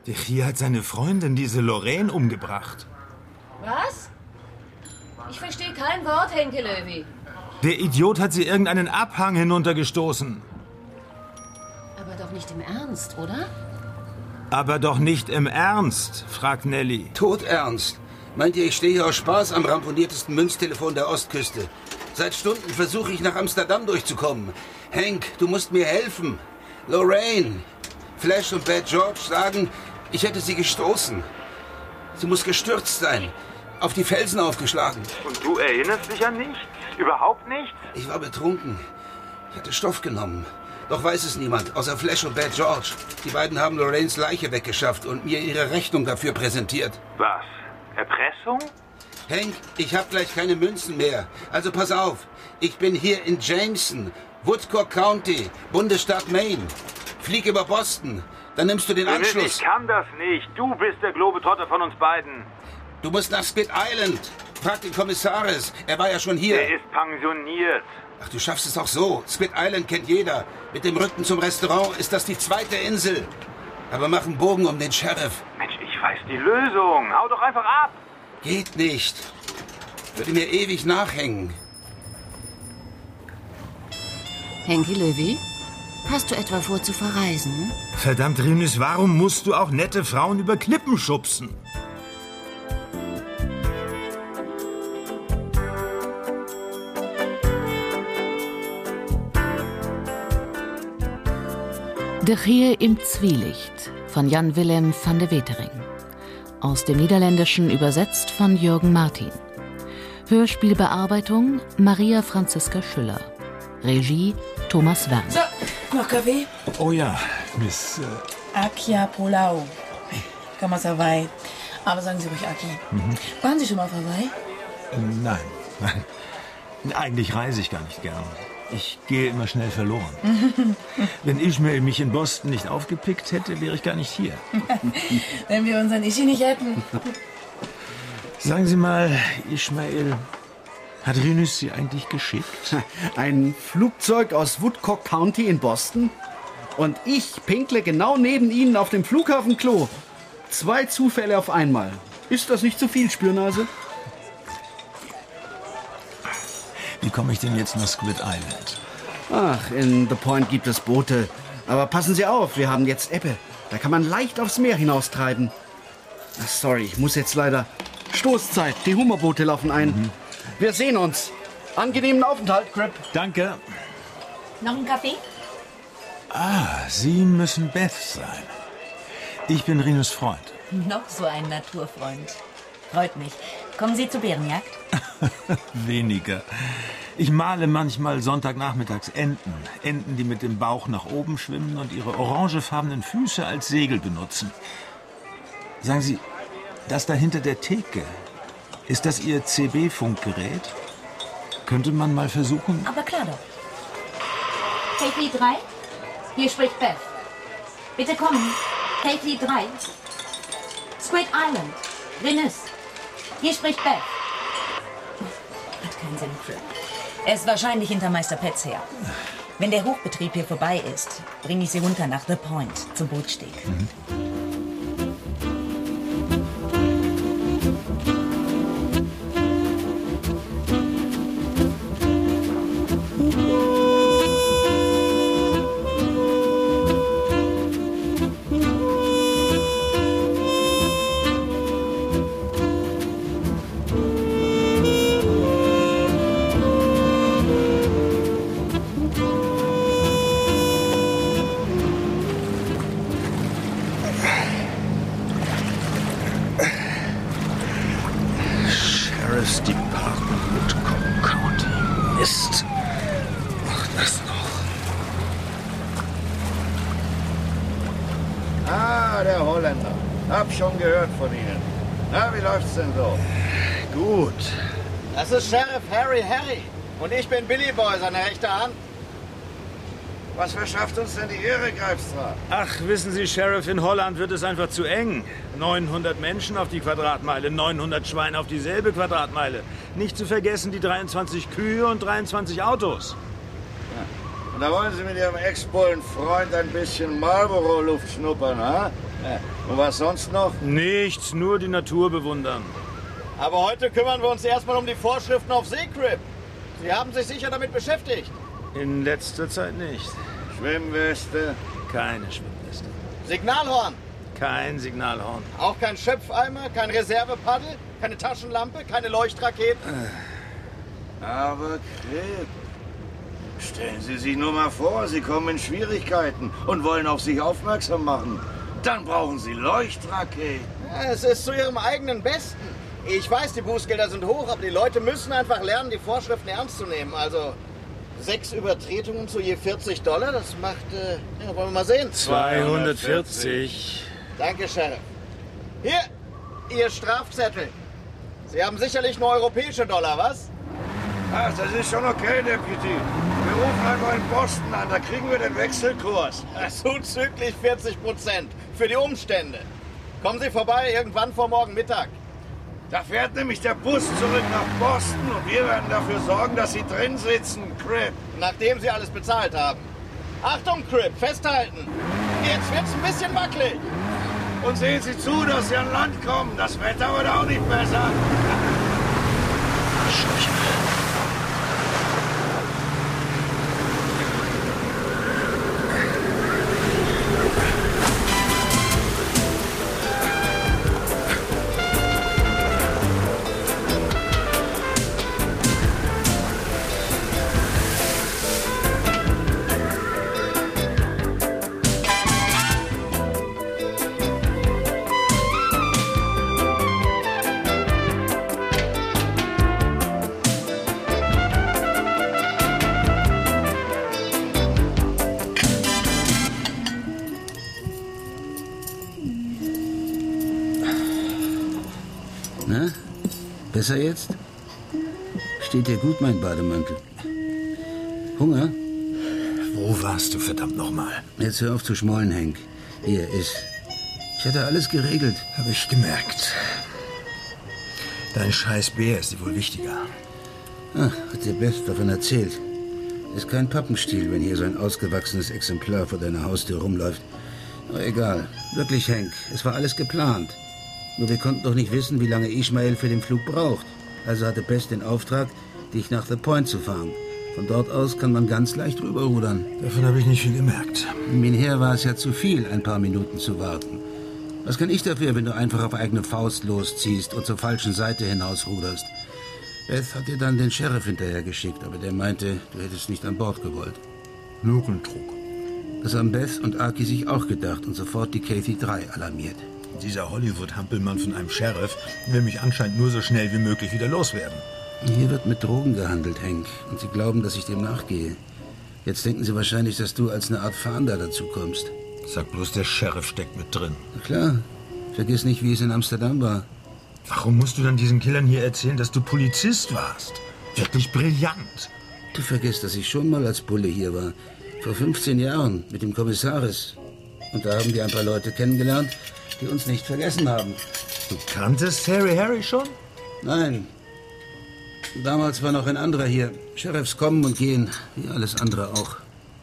Der hier hat seine Freundin, diese Lorraine, umgebracht. Was? Ich verstehe kein Wort, Henke Löwy. Der Idiot hat sie irgendeinen Abhang hinuntergestoßen. Aber doch nicht im Ernst, oder? Aber doch nicht im Ernst, fragt Nelly. Todernst. Meint ihr, ich stehe hier aus Spaß am ramponiertesten Münztelefon der Ostküste? Seit Stunden versuche ich nach Amsterdam durchzukommen. Hank, du musst mir helfen. Lorraine. Flash und Bad George sagen, ich hätte sie gestoßen. Sie muss gestürzt sein. Auf die Felsen aufgeschlagen. Und du erinnerst dich an nichts? Überhaupt nichts? Ich war betrunken. Ich hatte Stoff genommen. Doch weiß es niemand, außer Flash und Bad George. Die beiden haben Lorraines Leiche weggeschafft und mir ihre Rechnung dafür präsentiert. Was? Erpressung? Hank, ich hab gleich keine Münzen mehr. Also pass auf. Ich bin hier in Jameson, Woodcock County, Bundesstaat Maine. Flieg über Boston. Dann nimmst du den Anschluss. Ich kann das nicht. Du bist der Globetrotter von uns beiden. Du musst nach Spit Island. Frag den Kommissaris. Er war ja schon hier. Er ist pensioniert. Ach, du schaffst es auch so. Spit Island kennt jeder. Mit dem Rücken zum Restaurant ist das die zweite Insel. Aber mach einen Bogen um den Sheriff. Mensch, ich weiß die Lösung. Hau doch einfach ab. Geht nicht. Würde mir ewig nachhängen. Henke Löwy? Hast du etwa vor zu verreisen? Verdammt, Rinus, warum musst du auch nette Frauen über Klippen schubsen? De Geer im Zwielicht von Jan Willem van de Wetering. Aus dem Niederländischen übersetzt von Jürgen Martin. Hörspielbearbeitung Maria Franziska Schüller. Regie Thomas Wern. So, noch Kaffee? Oh ja, Miss... Akia Polau. Comment ça va? Aber sagen Sie ruhig Aki. Waren Sie schon mal auf Hawaii? Nein. Eigentlich reise ich gar nicht gern. Ich gehe immer schnell verloren. Wenn Ishmael mich in Boston nicht aufgepickt hätte, wäre ich gar nicht hier. Wenn wir unseren Ishi nicht hätten. Sagen Sie mal, Ishmael, hat Rinus Sie eigentlich geschickt? Ein Flugzeug aus Woodcock County in Boston? Und ich pinkle genau neben Ihnen auf dem Flughafenklo. 2 Zufälle auf einmal. Ist das nicht zu viel, Spürnase? Wie komme ich denn jetzt nach Squid Island? Ach, in The Point gibt es Boote. Aber passen Sie auf, wir haben jetzt Ebbe. Da kann man leicht aufs Meer hinaustreiben. Ach, sorry, ich muss jetzt leider. Stoßzeit, die Hummerboote laufen ein. Wir sehen uns. Angenehmen Aufenthalt, Crip. Danke. Noch ein Kaffee? Sie müssen Beth sein. Ich bin Rinus Freund. Noch so ein Naturfreund. Freut mich. Kommen Sie zur Bärenjagd? Weniger. Ich male manchmal sonntagnachmittags Enten. Enten, die mit dem Bauch nach oben schwimmen und ihre orangefarbenen Füße als Segel benutzen. Sagen Sie, das da hinter der Theke, ist das Ihr CB-Funkgerät? Könnte man mal versuchen? Aber klar doch. Katie 3, hier spricht Beth. Bitte kommen. Katie 3. Squid Island. Rinus. Hier spricht Beth. Hat keinen Sinn, Crip. Er ist wahrscheinlich hinter Meister Petz her. Wenn der Hochbetrieb hier vorbei ist, bringe ich Sie runter nach The Point, zum Bootsteg. Sheriff's Department, Woodcock County. Mist. Ach, das noch. Ah, der Holländer. Hab schon gehört von Ihnen. Na, wie läuft's denn so? Gut. Das ist Sheriff Harry. Und ich bin Billy Boy, seine rechte Hand. Was verschafft uns denn die Ehre, Greifstra? Ach, wissen Sie, Sheriff, in Holland wird es einfach zu eng. 900 Menschen auf die Quadratmeile, 900 Schweine auf dieselbe Quadratmeile. Nicht zu vergessen die 23 Kühe und 23 Autos. Und da wollen Sie mit Ihrem Ex-Bullen-Freund ein bisschen Marlboro-Luft schnuppern, ha? Und was sonst noch? Nichts, nur die Natur bewundern. Aber heute kümmern wir uns erstmal um die Vorschriften auf Seecrip. Sie haben sich sicher damit beschäftigt. In letzter Zeit nicht. Schwimmweste? Keine Schwimmweste. Signalhorn? Kein Signalhorn. Auch kein Schöpfeimer, kein Reservepaddel, keine Taschenlampe, keine Leuchtraketen? Aber Crip, stellen Sie sich nur mal vor, Sie kommen in Schwierigkeiten und wollen auf sich aufmerksam machen. Dann brauchen Sie Leuchtraketen. Ja, es ist zu Ihrem eigenen Besten. Ich weiß, die Bußgelder sind hoch, aber die Leute müssen einfach lernen, die Vorschriften ernst zu nehmen. Also 6 Übertretungen zu je $40, das macht, ja, wollen wir mal sehen. 240. Danke, Sheriff. Hier, Ihr Strafzettel. Sie haben sicherlich nur europäische Dollar, was? Ach, das ist schon okay, Deputy. Wir rufen einfach in Boston an, da kriegen wir den Wechselkurs. Zuzüglich 40%. Für die Umstände. Kommen Sie vorbei, irgendwann vor morgen Mittag. Da fährt nämlich der Bus zurück nach Boston und wir werden dafür sorgen, dass Sie drin sitzen, Crip. Nachdem Sie alles bezahlt haben. Achtung, Crip, festhalten. Jetzt wird's ein bisschen wackelig. Und sehen Sie zu, dass Sie an Land kommen. Das Wetter wird auch nicht besser. Na, besser jetzt? Steht dir gut, mein Bademantel? Hunger? Wo warst du, verdammt nochmal? Jetzt hör auf zu schmollen, Hank. Hier, iss. Ich hatte alles geregelt. Hab ich gemerkt. Dein scheiß Bär ist dir wohl wichtiger. Ach, hat dir Beth davon erzählt. Ist kein Pappenstiel, wenn hier so ein ausgewachsenes Exemplar vor deiner Haustür rumläuft. Aber egal. Wirklich, Hank, es war alles geplant. Nur wir konnten doch nicht wissen, wie lange Ishmael für den Flug braucht. Also hatte Beth den Auftrag, dich nach The Point zu fahren. Von dort aus kann man ganz leicht rüberrudern. Davon habe ich nicht viel gemerkt. Minher war es ja zu viel, ein paar Minuten zu warten. Was kann ich dafür, wenn du einfach auf eigene Faust losziehst und zur falschen Seite hinausruderst? Beth hat dir dann den Sheriff hinterhergeschickt, aber der meinte, du hättest nicht an Bord gewollt. Nur ein Trug. Das haben Beth und Aki sich auch gedacht und sofort die Kathy 3 alarmiert. Dieser Hollywood-Hampelmann von einem Sheriff will mich anscheinend nur so schnell wie möglich wieder loswerden. Hier wird mit Drogen gehandelt, Hank, und sie glauben, dass ich dem nachgehe. Jetzt denken sie wahrscheinlich, dass du als eine Art Fahnder dazu kommst. Sag bloß, der Sheriff steckt mit drin. Na klar. Vergiss nicht, wie es in Amsterdam war. Warum musst du dann diesen Killern hier erzählen, dass du Polizist warst? Wirklich brillant. Du vergisst, dass ich schon mal als Bulle hier war. Vor 15 Jahren mit dem Kommissaris. Und da haben wir ein paar Leute kennengelernt, die uns nicht vergessen haben. Du kanntest Harry schon? Nein. Damals war noch ein anderer hier. Sheriffs kommen und gehen, wie alles andere auch.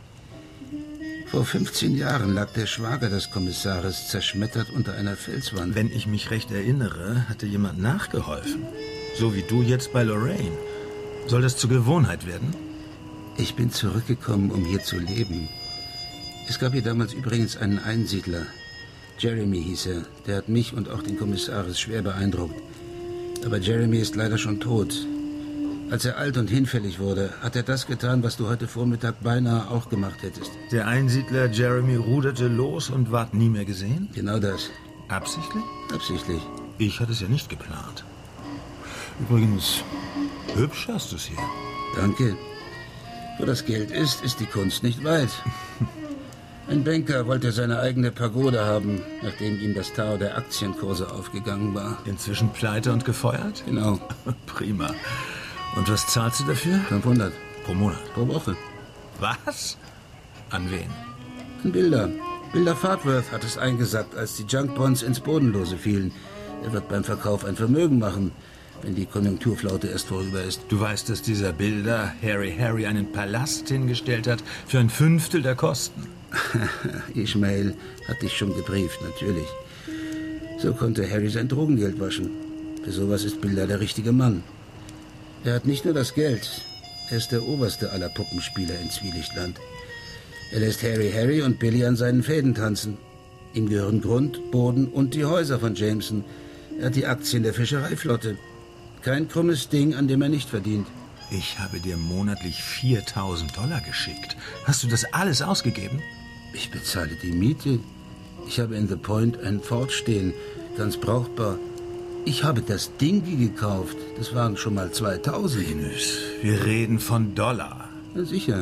Vor 15 Jahren lag der Schwager des Kommissaris zerschmettert unter einer Felswand. Wenn ich mich recht erinnere, hatte jemand nachgeholfen. So wie du jetzt bei Lorraine. Soll das zur Gewohnheit werden? Ich bin zurückgekommen, um hier zu leben. Es gab hier damals übrigens einen Einsiedler. Jeremy hieß er. Der hat mich und auch den Kommissaris schwer beeindruckt. Aber Jeremy ist leider schon tot. Als er alt und hinfällig wurde, hat er das getan, was du heute Vormittag beinahe auch gemacht hättest. Der Einsiedler Jeremy ruderte los und ward nie mehr gesehen? Genau das. Absichtlich? Absichtlich. Ich hatte es ja nicht geplant. Übrigens, hübsch hast du es hier. Danke. Wo das Geld ist, ist die Kunst nicht weit. Ein Banker wollte seine eigene Pagode haben, nachdem ihm das Tau der Aktienkurse aufgegangen war. Inzwischen pleite und gefeuert? Genau. Prima. Und was zahlst du dafür? 500. Pro Monat? Pro Woche. Was? An wen? An Bilder. Bilder Fartworth hat es eingesackt, als die Junkbonds ins Bodenlose fielen. Er wird beim Verkauf ein Vermögen machen, wenn die Konjunkturflaute erst vorüber ist. Du weißt, dass dieser Bilder Harry einen Palast hingestellt hat für 1/5 der Kosten. Ishmael hat dich schon gebrieft, natürlich. So konnte Harry sein Drogengeld waschen. Für sowas ist Bilder der richtige Mann. Er hat nicht nur das Geld, er ist der oberste aller Puppenspieler in Zwielichtland. Er lässt Harry und Billy an seinen Fäden tanzen. Ihm gehören Grund, Boden und die Häuser von Jameson. Er hat die Aktien der Fischereiflotte. Kein krummes Ding, an dem er nicht verdient. Ich habe dir monatlich $4.000 geschickt. Hast du das alles ausgegeben? Ich bezahle die Miete. Ich habe in The Point ein Ford stehen, ganz brauchbar. Ich habe das Ding gekauft. Das waren schon mal 2.000. Venus, wir reden von Dollar. Ja, sicher.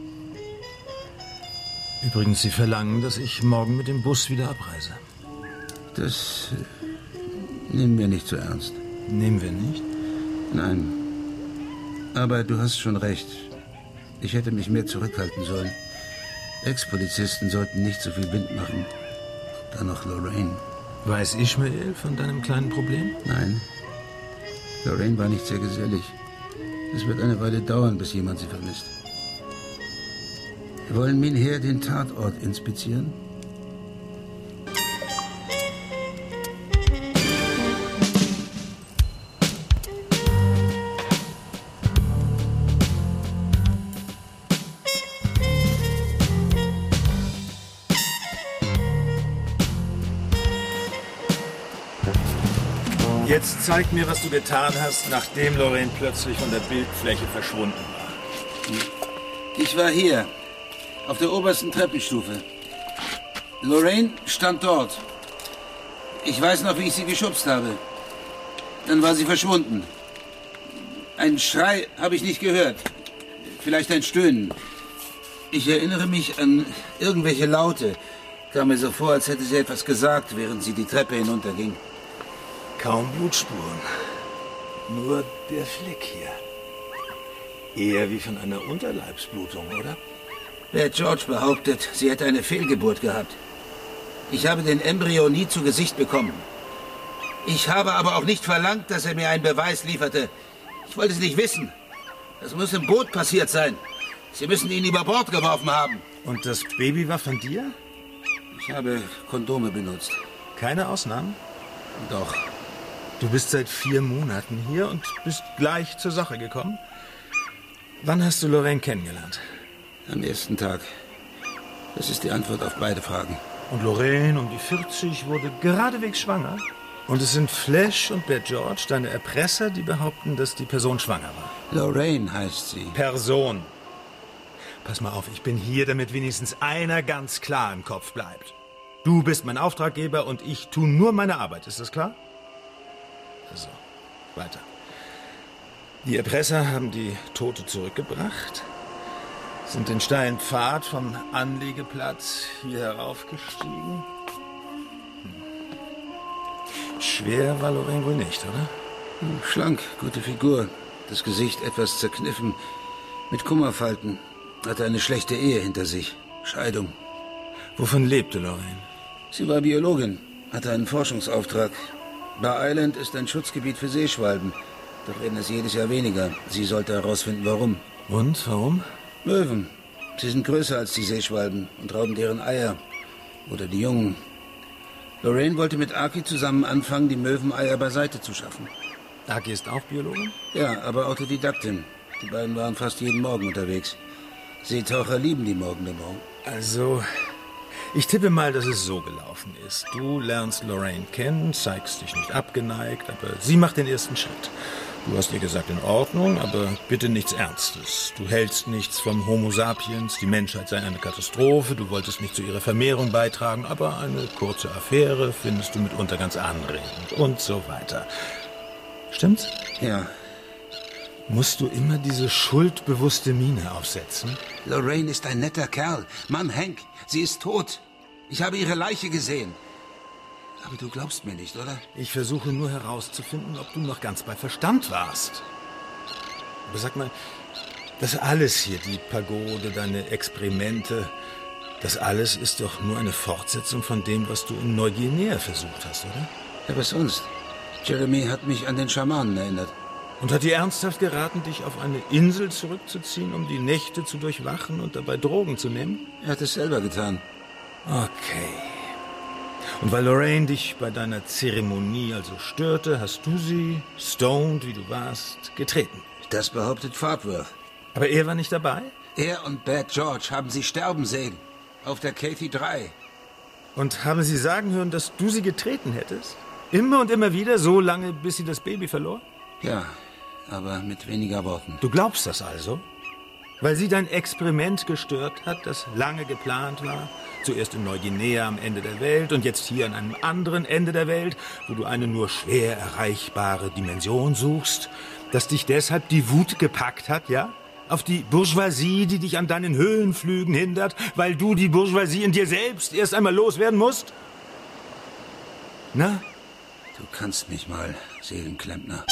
Übrigens, Sie verlangen, dass ich morgen mit dem Bus wieder abreise. Das nehmen wir nicht so ernst. Nehmen wir nicht? Nein. Aber du hast schon recht. Ich hätte mich mehr zurückhalten sollen. Ex-Polizisten sollten nicht so viel Wind machen. Dann noch Lorraine. Weiß Ishmael von deinem kleinen Problem? Nein. Lorraine war nicht sehr gesellig. Es wird eine Weile dauern, bis jemand sie vermisst. Wollen Minher den Tatort inspizieren? Jetzt zeig mir, was du getan hast, nachdem Lorraine plötzlich von der Bildfläche verschwunden war. Ich war hier, auf der obersten Treppenstufe. Lorraine stand dort. Ich weiß noch, wie ich sie geschubst habe. Dann war sie verschwunden. Ein Schrei habe ich nicht gehört. Vielleicht ein Stöhnen. Ich erinnere mich an irgendwelche Laute. Kam mir so vor, als hätte sie etwas gesagt, während sie die Treppe hinunterging. Kaum Blutspuren. Nur der Fleck hier. Eher wie von einer Unterleibsblutung, oder? Wer George behauptet, sie hätte eine Fehlgeburt gehabt. Ich habe den Embryo nie zu Gesicht bekommen. Ich habe aber auch nicht verlangt, dass er mir einen Beweis lieferte. Ich wollte es nicht wissen. Das muss im Boot passiert sein. Sie müssen ihn über Bord geworfen haben. Und das Baby war von dir? Ich habe Kondome benutzt. Keine Ausnahmen? Doch. Du bist seit 4 Monaten hier und bist gleich zur Sache gekommen. Wann hast du Lorraine kennengelernt? Am ersten Tag. Das ist die Antwort auf beide Fragen. Und Lorraine um die 40 wurde geradewegs schwanger? Und es sind Flash und Bad George, deine Erpresser, die behaupten, dass die Person schwanger war. Lorraine heißt sie. Person. Pass mal auf, ich bin hier, damit wenigstens einer ganz klar im Kopf bleibt. Du bist mein Auftraggeber und ich tue nur meine Arbeit. Ist das klar? Also, weiter. Die Erpresser haben die Tote zurückgebracht, sind den steilen Pfad vom Anlegeplatz hier heraufgestiegen. Schwer war Lorraine wohl nicht, oder? Schlank, gute Figur. Das Gesicht etwas zerkniffen, mit Kummerfalten. Hatte eine schlechte Ehe hinter sich. Scheidung. Wovon lebte Lorraine? Sie war Biologin, hatte einen Forschungsauftrag. Bar Island ist ein Schutzgebiet für Seeschwalben. Doch werden es jedes Jahr weniger. Sie sollte herausfinden, warum. Und, warum? Möwen. Sie sind größer als die Seeschwalben und rauben deren Eier. Oder die Jungen. Lorraine wollte mit Aki zusammen anfangen, die Möweneier beiseite zu schaffen. Aki ist auch Biologin? Ja, aber Autodidaktin. Die beiden waren fast jeden Morgen unterwegs. Seetaucher lieben die Morgendämmerung. Also, ich tippe mal, dass es so gelaufen ist. Du lernst Lorraine kennen, zeigst dich nicht abgeneigt, aber sie macht den ersten Schritt. Du hast ihr gesagt, in Ordnung, aber bitte nichts Ernstes. Du hältst nichts vom Homo sapiens, die Menschheit sei eine Katastrophe, du wolltest nicht zu ihrer Vermehrung beitragen, aber eine kurze Affäre findest du mitunter ganz anregend und so weiter. Stimmt's? Ja. Musst du immer diese schuldbewusste Miene aufsetzen? Lorraine ist ein netter Kerl. Mann, Hank, sie ist tot. Ich habe ihre Leiche gesehen. Aber du glaubst mir nicht, oder? Ich versuche nur herauszufinden, ob du noch ganz bei Verstand warst. Aber sag mal, das alles hier, die Pagode, deine Experimente, das alles ist doch nur eine Fortsetzung von dem, was du in Neuguinea versucht hast, oder? Ja, was sonst? Jeremy hat mich an den Schamanen erinnert. Und hat dir ernsthaft geraten, dich auf eine Insel zurückzuziehen, um die Nächte zu durchwachen und dabei Drogen zu nehmen? Er hat es selber getan. Okay. Und weil Lorraine dich bei deiner Zeremonie also störte, hast du sie, stoned wie du warst, getreten. Das behauptet Fartworth. Aber er war nicht dabei? Er und Bad George haben sie sterben sehen. Auf der Kathy 3. Und haben sie sagen hören, dass du sie getreten hättest? Immer und immer wieder, so lange, bis sie das Baby verlor? Ja, aber mit weniger Worten. Du glaubst das also? Weil sie dein Experiment gestört hat, das lange geplant war? Zuerst in Neuguinea am Ende der Welt und jetzt hier an einem anderen Ende der Welt, wo du eine nur schwer erreichbare Dimension suchst? Dass dich deshalb die Wut gepackt hat, ja? Auf die Bourgeoisie, die dich an deinen Höhenflügen hindert, weil du die Bourgeoisie in dir selbst erst einmal loswerden musst? Na? Du kannst mich mal, Seelenklempner.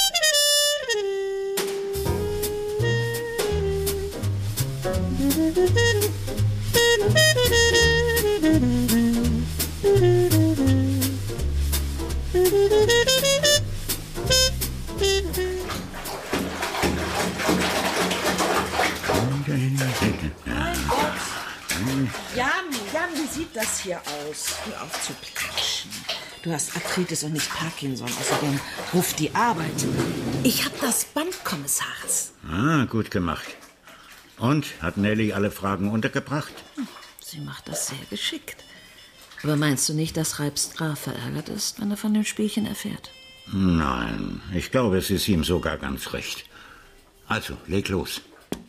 Jan, wie sieht das hier aus? Hör auf zu platschen. Du hast Arthritis und nicht Parkinson. Außerdem ruft die Arbeit. Ich hab das Band, Kommissars. Ah, gut gemacht. Und, hat Nelly alle Fragen untergebracht? Sie macht das sehr geschickt. Aber meinst du nicht, dass Reibstra verärgert ist, wenn er von dem Spielchen erfährt? Nein, ich glaube, es ist ihm sogar ganz recht. Also, leg los.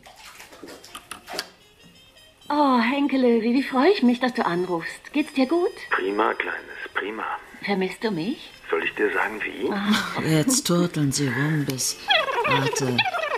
Oh, Henkele, wie freue ich mich, dass du anrufst. Geht's dir gut? Prima, Kleines, prima. Vermisst du mich? Soll ich dir sagen, wie? Ach, jetzt turteln sie rum bis... Warte.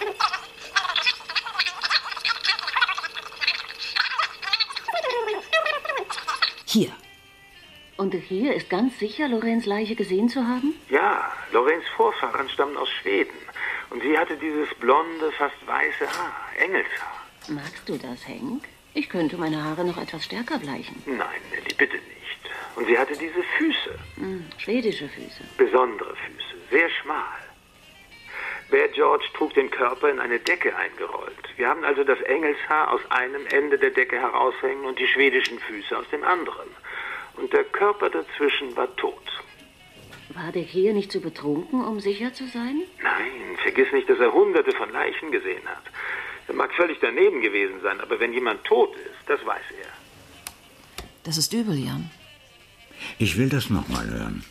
Hier. Und hier ist ganz sicher, Lorraines Leiche gesehen zu haben? Ja, Lorraines Vorfahren stammen aus Schweden. Und sie hatte dieses blonde, fast weiße Haar, Engelshaar. Magst du das, Henk? Ich könnte meine Haare noch etwas stärker bleichen. Nein, Nelly, bitte nicht. Und sie hatte diese Füße. Schwedische Füße. Besondere Füße, sehr schmal. Bad George trug den Körper in eine Decke eingerollt. Wir haben also das Engelshaar aus einem Ende der Decke heraushängen und die schwedischen Füße aus dem anderen. Und der Körper dazwischen war tot. War der hier nicht zu betrunken, um sicher zu sein? Nein, vergiss nicht, dass er Hunderte von Leichen gesehen hat. Er mag völlig daneben gewesen sein, aber wenn jemand tot ist, das weiß er. Das ist übel, Jan. Ich will das noch mal hören.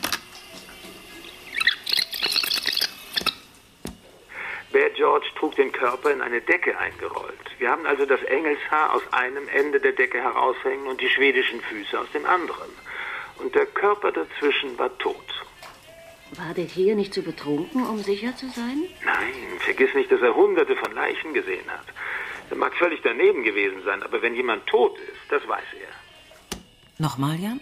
Bad George trug den Körper in eine Decke eingerollt. Wir haben also das Engelshaar aus einem Ende der Decke heraushängen und die schwedischen Füße aus dem anderen. Und der Körper dazwischen war tot. War der hier nicht zu betrunken, um sicher zu sein? Nein, vergiss nicht, dass er Hunderte von Leichen gesehen hat. Er mag völlig daneben gewesen sein, aber wenn jemand tot ist, das weiß er. Nochmal, Jan?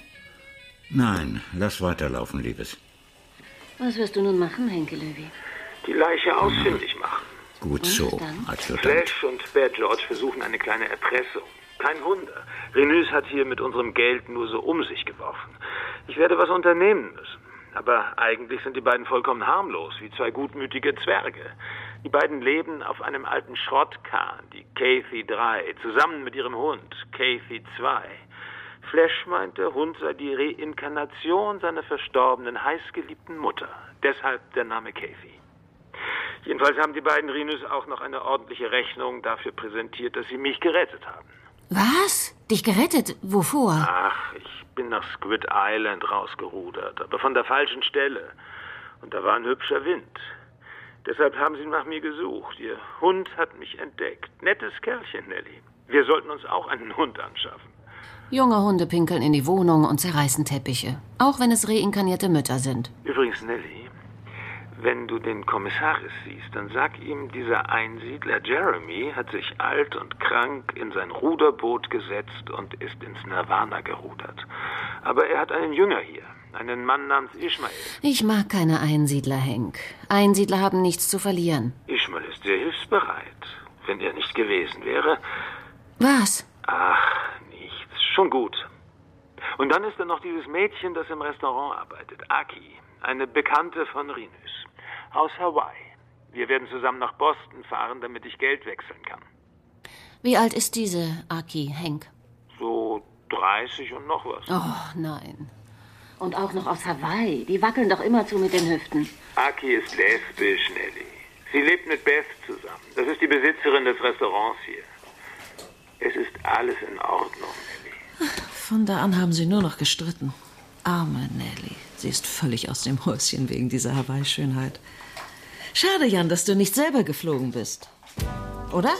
Nein, lass weiterlaufen, Liebes. Was wirst du nun machen, Henke Levy? Die Leiche ausfindig machen. Gut so, Adjutant. Flash und Bad George versuchen eine kleine Erpressung. Kein Wunder. Renus hat hier mit unserem Geld nur so um sich geworfen. Ich werde was unternehmen müssen. Aber eigentlich sind die beiden vollkommen harmlos, wie zwei gutmütige Zwerge. Die beiden leben auf einem alten Schrottkahn, die Kathy 3, zusammen mit ihrem Hund, Kathy 2. Flash meint, der Hund sei die Reinkarnation seiner verstorbenen, heißgeliebten Mutter. Deshalb der Name Kathy. Jedenfalls haben die beiden Renus auch noch eine ordentliche Rechnung dafür präsentiert, dass sie mich gerettet haben. Was? Dich gerettet? Wovor? Ach, ich bin nach Squid Island rausgerudert, aber von der falschen Stelle. Und da war ein hübscher Wind. Deshalb haben sie nach mir gesucht. Ihr Hund hat mich entdeckt. Nettes Kerlchen, Nelly. Wir sollten uns auch einen Hund anschaffen. Junge Hunde pinkeln in die Wohnung und zerreißen Teppiche. Auch wenn es reinkarnierte Mütter sind. Übrigens, Nelly, wenn du den Kommissaris siehst, dann sag ihm, dieser Einsiedler Jeremy hat sich alt und krank in sein Ruderboot gesetzt und ist ins Nirvana gerudert. Aber er hat einen Jünger hier, einen Mann namens Ishmael. Ich mag keine Einsiedler, Henk. Einsiedler haben nichts zu verlieren. Ishmael ist sehr hilfsbereit. Wenn er nicht gewesen wäre... Was? Ach, nichts. Schon gut. Und dann ist da noch dieses Mädchen, das im Restaurant arbeitet, Aki. Eine Bekannte von Renus. Aus Hawaii. Wir werden zusammen nach Boston fahren, damit ich Geld wechseln kann. Wie alt ist diese Aki, Hank? So 30 und noch was. Oh, nein. Und auch noch aus Hawaii. Die wackeln doch immerzu mit den Hüften. Aki ist lesbisch, Nelly. Sie lebt mit Beth zusammen. Das ist die Besitzerin des Restaurants hier. Es ist alles in Ordnung, Nelly. Von da an haben sie nur noch gestritten. Arme Nelly. Sie ist völlig aus dem Häuschen wegen dieser Hawaii-Schönheit. Schade, Jan, dass du nicht selber geflogen bist. Oder?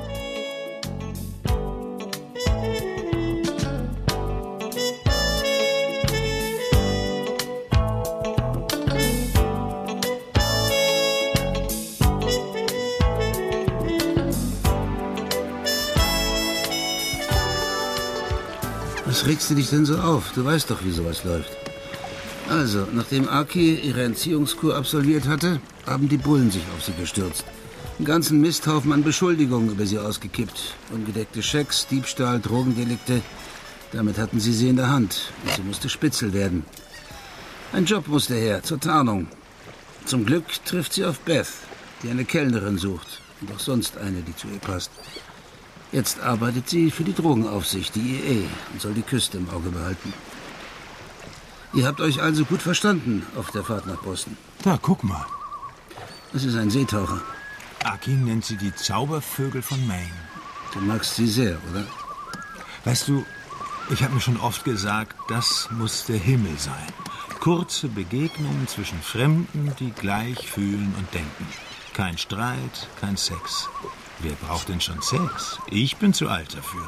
Was regst du dich denn so auf? Du weißt doch, wie sowas läuft. Also, nachdem Aki ihre Entziehungskur absolviert hatte, haben die Bullen sich auf sie gestürzt. Einen ganzen Misthaufen an Beschuldigungen über sie ausgekippt. Ungedeckte Schecks, Diebstahl, Drogendelikte. Damit hatten sie in der Hand. Und sie musste Spitzel werden. Ein Job musste her, zur Tarnung. Zum Glück trifft sie auf Beth, die eine Kellnerin sucht. Und auch sonst eine, die zu ihr passt. Jetzt arbeitet sie für die Drogenaufsicht, die DEA, und soll die Küste im Auge behalten. Ihr habt euch also gut verstanden auf der Fahrt nach Boston. Da, guck mal. Das ist ein Seetaucher. Aki nennt sie die Zaubervögel von Maine. Du magst sie sehr, oder? Weißt du, ich habe mir schon oft gesagt, das muss der Himmel sein. Kurze Begegnungen zwischen Fremden, die gleich fühlen und denken. Kein Streit, kein Sex. Wer braucht denn schon Sex? Ich bin zu alt dafür.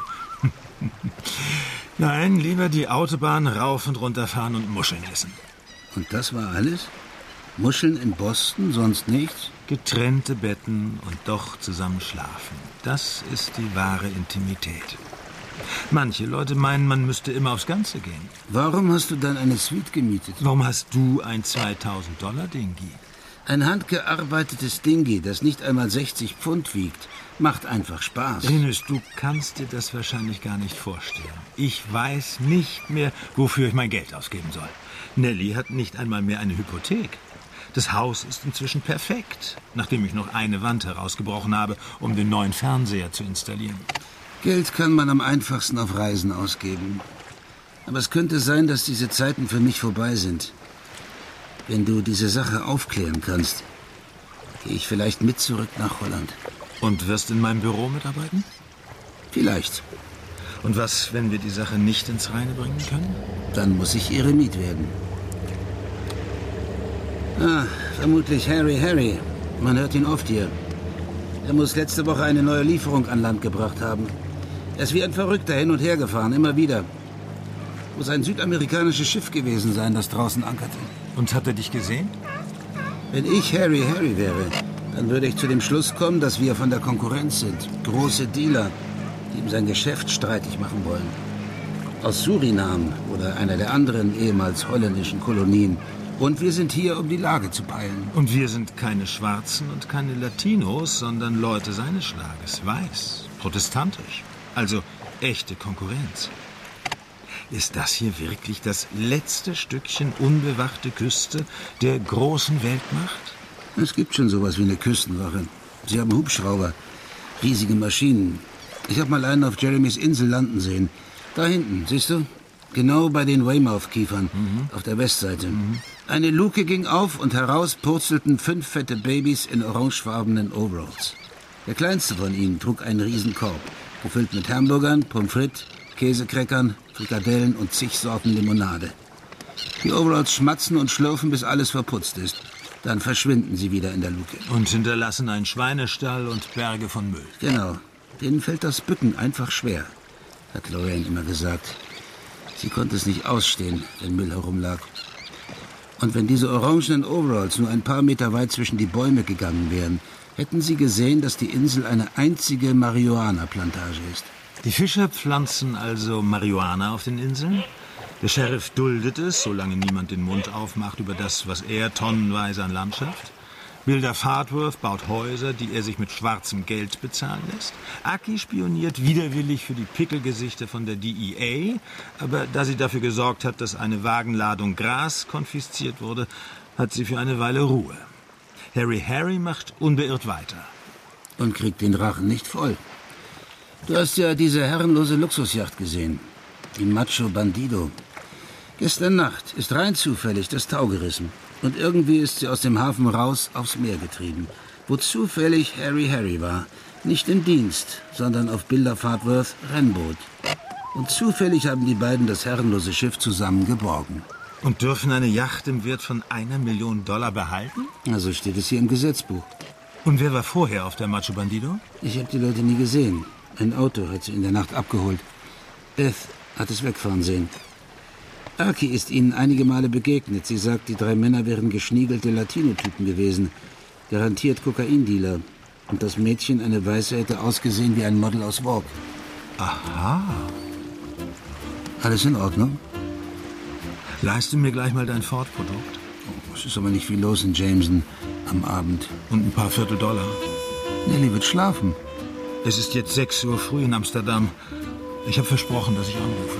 Nein, lieber die Autobahn rauf und runter fahren und Muscheln essen. Und das war alles? Muscheln in Boston, sonst nichts? Getrennte Betten und doch zusammen schlafen. Das ist die wahre Intimität. Manche Leute meinen, man müsste immer aufs Ganze gehen. Warum hast du dann eine Suite gemietet? Warum hast du ein $2000-Dingi? Ein handgearbeitetes Dingi, das nicht einmal 60 Pfund wiegt, macht einfach Spaß. Rinus, du kannst dir das wahrscheinlich gar nicht vorstellen. Ich weiß nicht mehr, wofür ich mein Geld ausgeben soll. Nelly hat nicht einmal mehr eine Hypothek. Das Haus ist inzwischen perfekt, nachdem ich noch eine Wand herausgebrochen habe, um den neuen Fernseher zu installieren. Geld kann man am einfachsten auf Reisen ausgeben. Aber es könnte sein, dass diese Zeiten für mich vorbei sind. Wenn du diese Sache aufklären kannst, gehe ich vielleicht mit zurück nach Holland. Und wirst in meinem Büro mitarbeiten? Vielleicht. Und was, wenn wir die Sache nicht ins Reine bringen können? Dann muss ich Eremit werden. Vermutlich Harry. Man hört ihn oft hier. Er muss letzte Woche eine neue Lieferung an Land gebracht haben. Er ist wie ein Verrückter hin und her gefahren, immer wieder. Muss ein südamerikanisches Schiff gewesen sein, das draußen ankerte. Und hat er dich gesehen? Wenn ich Harry wäre, dann würde ich zu dem Schluss kommen, dass wir von der Konkurrenz sind. Große Dealer, die ihm sein Geschäft streitig machen wollen. Aus Surinam oder einer der anderen ehemals holländischen Kolonien. Und wir sind hier, um die Lage zu peilen. Und wir sind keine Schwarzen und keine Latinos, sondern Leute seines Schlages. Weiß, protestantisch. Also echte Konkurrenz. Ist das hier wirklich das letzte Stückchen unbewachte Küste der großen Weltmacht? Es gibt schon sowas wie eine Küstenwache. Sie haben Hubschrauber, riesige Maschinen. Ich habe mal einen auf Jeremys Insel landen sehen. Da hinten, siehst du? Genau bei den Weymouth-Kiefern, auf der Westseite. Eine Luke ging auf und heraus purzelten 5 fette Babys in orangefarbenen Overalls. Der kleinste von ihnen trug einen Riesenkorb, gefüllt mit Hamburgern, Pommes frites, Käsekräckern, Frikadellen und zig Sorten Limonade. Die Overalls schmatzen und schlürfen, bis alles verputzt ist. Dann verschwinden sie wieder in der Luke. Und hinterlassen einen Schweinestall und Berge von Müll. Genau. Denen fällt das Bücken einfach schwer, hat Lorraine immer gesagt. Sie konnte es nicht ausstehen, wenn Müll herumlag. Und wenn diese orangenen Overalls nur ein paar Meter weit zwischen die Bäume gegangen wären, hätten sie gesehen, dass die Insel eine einzige Marihuana-Plantage ist. Die Fischer pflanzen also Marihuana auf den Inseln? Der Sheriff duldet es, solange niemand den Mund aufmacht über das, was er tonnenweise an Land schafft. Bilder Fartworth baut Häuser, die er sich mit schwarzem Geld bezahlen lässt. Aki spioniert widerwillig für die Pickelgesichter von der DEA, aber da sie dafür gesorgt hat, dass eine Wagenladung Gras konfisziert wurde, hat sie für eine Weile Ruhe. Harry macht unbeirrt weiter. Und kriegt den Rachen nicht voll. Du hast ja diese herrenlose Luxusjacht gesehen. Die Macho Bandido. Gestern Nacht ist rein zufällig das Tau gerissen. Und irgendwie ist sie aus dem Hafen raus aufs Meer getrieben. Wo zufällig Harry war. Nicht im Dienst, sondern auf Bilderfahrt Worth Rennboot. Und zufällig haben die beiden das herrenlose Schiff zusammen geborgen. Und dürfen eine Yacht im Wert von $1 Million behalten? Also steht es hier im Gesetzbuch. Und wer war vorher auf der Macho Bandido? Ich habe die Leute nie gesehen. Ein Auto hat sie in der Nacht abgeholt. Beth hat es wegfahren sehen. Aki ist ihnen einige Male begegnet. Sie sagt, die 3 Männer wären geschniegelte Latino-Typen gewesen. Garantiert Kokaindealer. Und das Mädchen, eine Weiße, hätte ausgesehen wie ein Model aus Vogue. Aha. Alles in Ordnung? Leiste mir gleich mal dein Ford-Produkt. Oh, es ist aber nicht viel los in Jameson am Abend. Und ein paar $250. Nelly wird schlafen. Es ist jetzt 6 Uhr früh in Amsterdam. Ich habe versprochen, dass ich anrufe.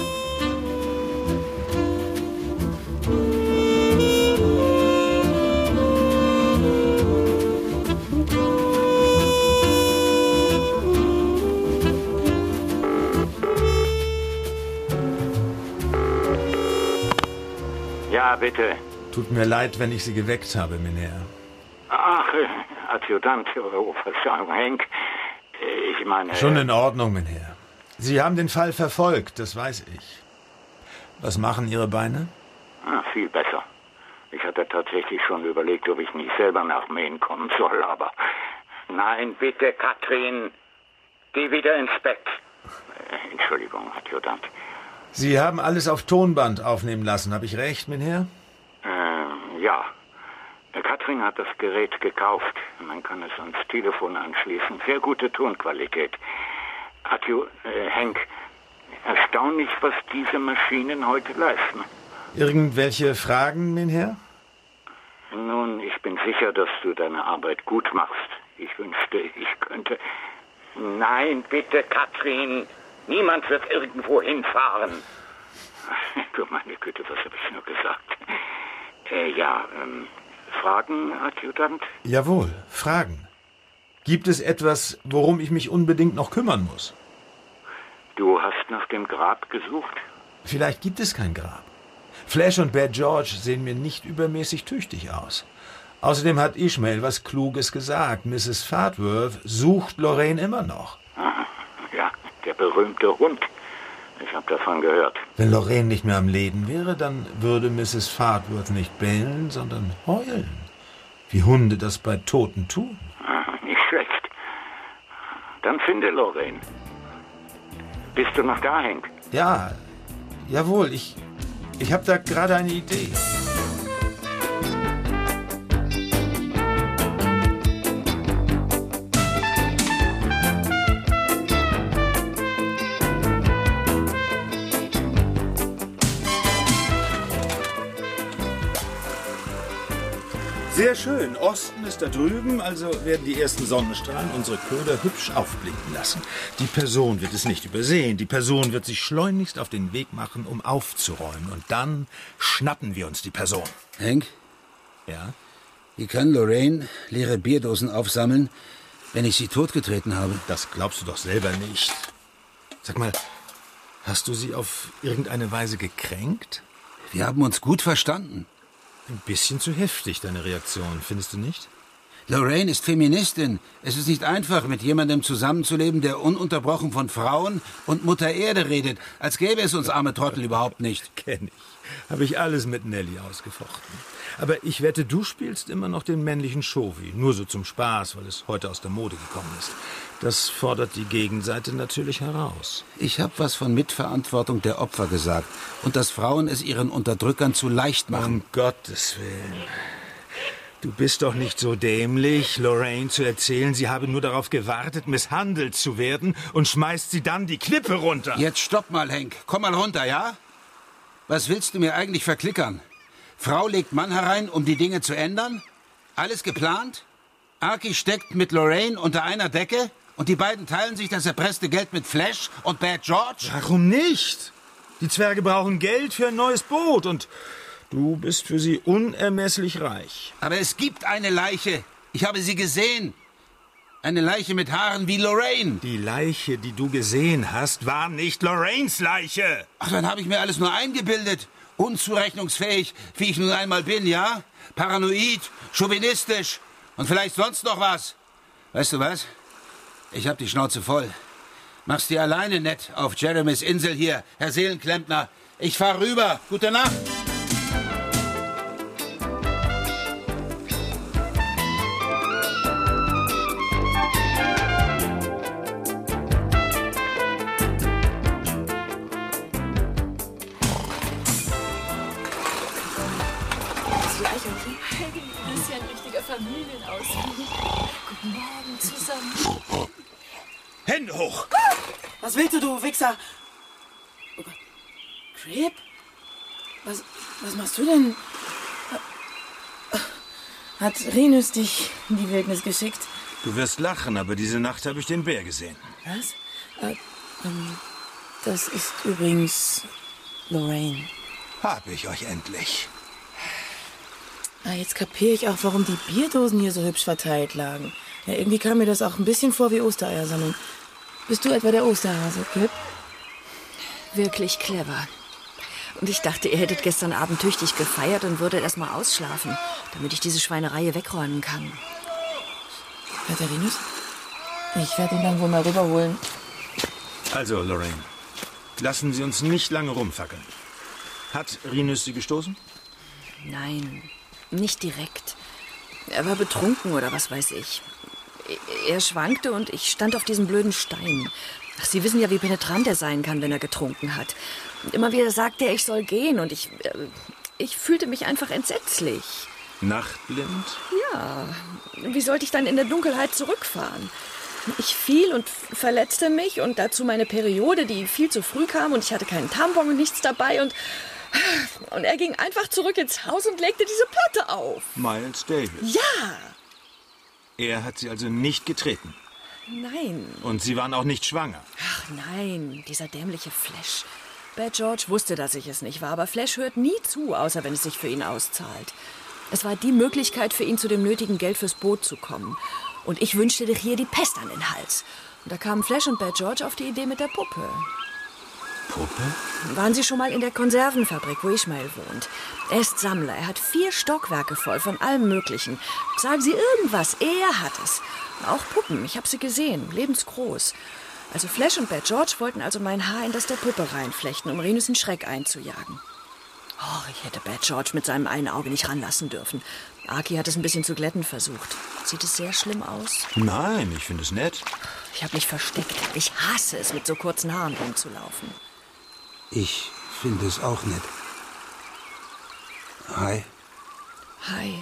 Ja, bitte. Tut mir leid, wenn ich Sie geweckt habe, Mynheer. Ach, Adjutant, oh, Verzeihung, Henk. Ich meine... Schon in Ordnung, Mynheer. Sie haben den Fall verfolgt, das weiß ich. Was machen Ihre Beine? Viel besser. Ich hatte tatsächlich schon überlegt, ob ich nicht selber nach Maine kommen soll, aber... Nein, bitte, Katrin. Geh wieder ins Bett. Entschuldigung, Adjutant. Sie haben alles auf Tonband aufnehmen lassen, habe ich recht, Mynheer? Ja. Katrin hat das Gerät gekauft. Man kann es ans Telefon anschließen. Sehr gute Tonqualität. Henk, erstaunlich, was diese Maschinen heute leisten. Irgendwelche Fragen, Mynheer? Nun, ich bin sicher, dass du deine Arbeit gut machst. Ich wünschte, ich könnte... Nein, bitte, Katrin. Niemand wird irgendwo hinfahren. Du meine Güte, was habe ich nur gesagt? Fragen, Adjutant? Jawohl, Fragen. Gibt es etwas, worum ich mich unbedingt noch kümmern muss? Du hast nach dem Grab gesucht? Vielleicht gibt es kein Grab. Flash und Bad George sehen mir nicht übermäßig tüchtig aus. Außerdem hat Ishmael was Kluges gesagt. Mrs. Fartworth sucht Lorraine immer noch. Ja, der berühmte Hund. Ich habe davon gehört. Wenn Lorraine nicht mehr am Leben wäre, dann würde Mrs. Fartworth nicht bellen, sondern heulen. Wie Hunde das bei Toten tun. Nicht schlecht. Dann finde Lorraine. Bist du noch da, Henk? Ja, jawohl. Ich habe da gerade eine Idee. Sehr schön. Osten ist da drüben, also werden die ersten Sonnenstrahlen unsere Köder hübsch aufblinken lassen. Die Person wird es nicht übersehen. Die Person wird sich schleunigst auf den Weg machen, um aufzuräumen. Und dann schnappen wir uns die Person. Hank? Ja? Wie kann Lorraine leere Bierdosen aufsammeln, wenn ich sie totgetreten habe? Das glaubst du doch selber nicht. Sag mal, hast du sie auf irgendeine Weise gekränkt? Wir haben uns gut verstanden. Ein bisschen zu heftig, deine Reaktion, findest du nicht? Lorraine ist Feministin. Es ist nicht einfach, mit jemandem zusammenzuleben, der ununterbrochen von Frauen und Mutter Erde redet, als gäbe es uns arme Trottel überhaupt nicht. Kenn ich. Habe ich alles mit Nelly ausgefochten. Aber ich wette, du spielst immer noch den männlichen Chauvi. Nur so zum Spaß, weil es heute aus der Mode gekommen ist. Das fordert die Gegenseite natürlich heraus. Ich habe was von Mitverantwortung der Opfer gesagt. Und dass Frauen es ihren Unterdrückern zu leicht machen. Um Gottes Willen. Du bist doch nicht so dämlich, Lorraine zu erzählen, sie habe nur darauf gewartet, misshandelt zu werden und schmeißt sie dann die Klippe runter. Jetzt stopp mal, Henk. Komm mal runter, ja? Was willst du mir eigentlich verklickern? Frau legt Mann herein, um die Dinge zu ändern? Alles geplant? Aki steckt mit Lorraine unter einer Decke? Und die beiden teilen sich das erpresste Geld mit Flash und Bad George? Warum nicht? Die Zwerge brauchen Geld für ein neues Boot und Du bist für sie unermesslich reich. Aber es gibt eine Leiche. Ich habe sie gesehen. Eine Leiche mit Haaren wie Lorraine. Die Leiche, die du gesehen hast, war nicht Lorraines Leiche. Ach, dann habe ich mir alles nur eingebildet. Unzurechnungsfähig, wie ich nun einmal bin, ja? Paranoid, chauvinistisch und vielleicht sonst noch was. Weißt du was? Ich hab die Schnauze voll. Mach's dir alleine nett auf Jeremys Insel hier, Herr Seelenklempner. Ich fahr rüber. Gute Nacht. Das ist ja ein richtiger Familienausflug. Guten Morgen zusammen. Hände hoch! Was willst du, Wichser? Oh Gott. Crip? Was machst du denn? Hat Renus dich in die Wildnis geschickt? Du wirst lachen, aber diese Nacht habe ich den Bär gesehen. Was? Das ist übrigens Lorraine. Hab ich euch endlich. Jetzt kapiere ich auch, warum die Bierdosen hier so hübsch verteilt lagen. Ja, irgendwie kam mir das auch ein bisschen vor wie Ostereier sammeln. Bist du etwa der Osterhase, Pip? Wirklich clever. Und ich dachte, ihr hättet gestern Abend tüchtig gefeiert und würdet erst mal ausschlafen, damit ich diese Schweinerei wegräumen kann. Katharinus? Ich werde ihn dann wohl mal rüberholen. Also, Lorraine, lassen Sie uns nicht lange rumfackeln. Hat Renus Sie gestoßen? Nein, nicht direkt. Er war betrunken oder was weiß ich. Er schwankte und ich stand auf diesem blöden Stein. Ach, Sie wissen ja, wie penetrant er sein kann, wenn er getrunken hat. Und immer wieder sagte er, ich soll gehen und ich fühlte mich einfach entsetzlich. Nachtblind? Ja, wie sollte ich dann in der Dunkelheit zurückfahren? Ich fiel und verletzte mich und dazu meine Periode, die viel zu früh kam und ich hatte keinen Tampon und nichts dabei und er ging einfach zurück ins Haus und legte diese Platte auf. Miles Davis? Ja! Er hat Sie also nicht getreten? Nein. Und Sie waren auch nicht schwanger? Ach nein, dieser dämliche Flash. Bad George wusste, dass ich es nicht war, aber Flash hört nie zu, außer wenn es sich für ihn auszahlt. Es war die Möglichkeit für ihn, zu dem nötigen Geld fürs Boot zu kommen. Und ich wünschte dir hier die Pest an den Hals. Und da kamen Flash und Bad George auf die Idee mit der Puppe. Puppe? Waren Sie schon mal in der Konservenfabrik, wo Ishmael wohnt? Er ist Sammler. Er hat 4 Stockwerke voll von allem Möglichen. Sagen Sie irgendwas, er hat es. Auch Puppen, ich habe sie gesehen, lebensgroß. Also Flash und Bad George wollten also mein Haar in das der Puppe reinflechten, um Renus in Schreck einzujagen. Oh, ich hätte Bad George mit seinem einen Auge nicht ranlassen dürfen. Aki hat es ein bisschen zu glätten versucht. Sieht es sehr schlimm aus? Nein, ich finde es nett. Ich habe mich versteckt. Ich hasse es, mit so kurzen Haaren rumzulaufen. Ich finde es auch nett. Hi. Hi.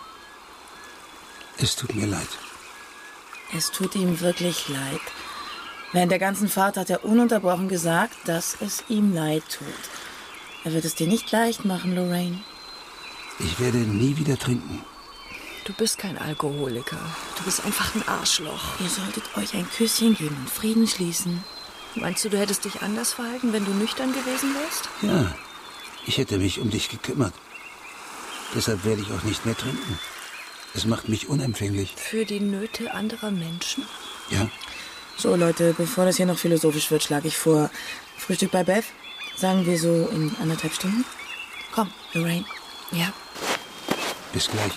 Es tut mir leid. Es tut ihm wirklich leid. Während der ganzen Fahrt hat er ununterbrochen gesagt, dass es ihm leid tut. Er wird es dir nicht leicht machen, Lorraine. Ich werde nie wieder trinken. Du bist kein Alkoholiker. Du bist einfach ein Arschloch. Ihr solltet euch ein Küsschen geben und Frieden schließen. Meinst du, du hättest dich anders verhalten, wenn du nüchtern gewesen wärst? Ja, ich hätte mich um dich gekümmert. Deshalb werde ich auch nicht mehr trinken. Es macht mich unempfänglich. Für die Nöte anderer Menschen? Ja. So, Leute, bevor das hier noch philosophisch wird, schlage ich vor, Frühstück bei Beth. Sagen wir so in 1,5 Stunden. Komm, Lorraine. Ja. Bis gleich.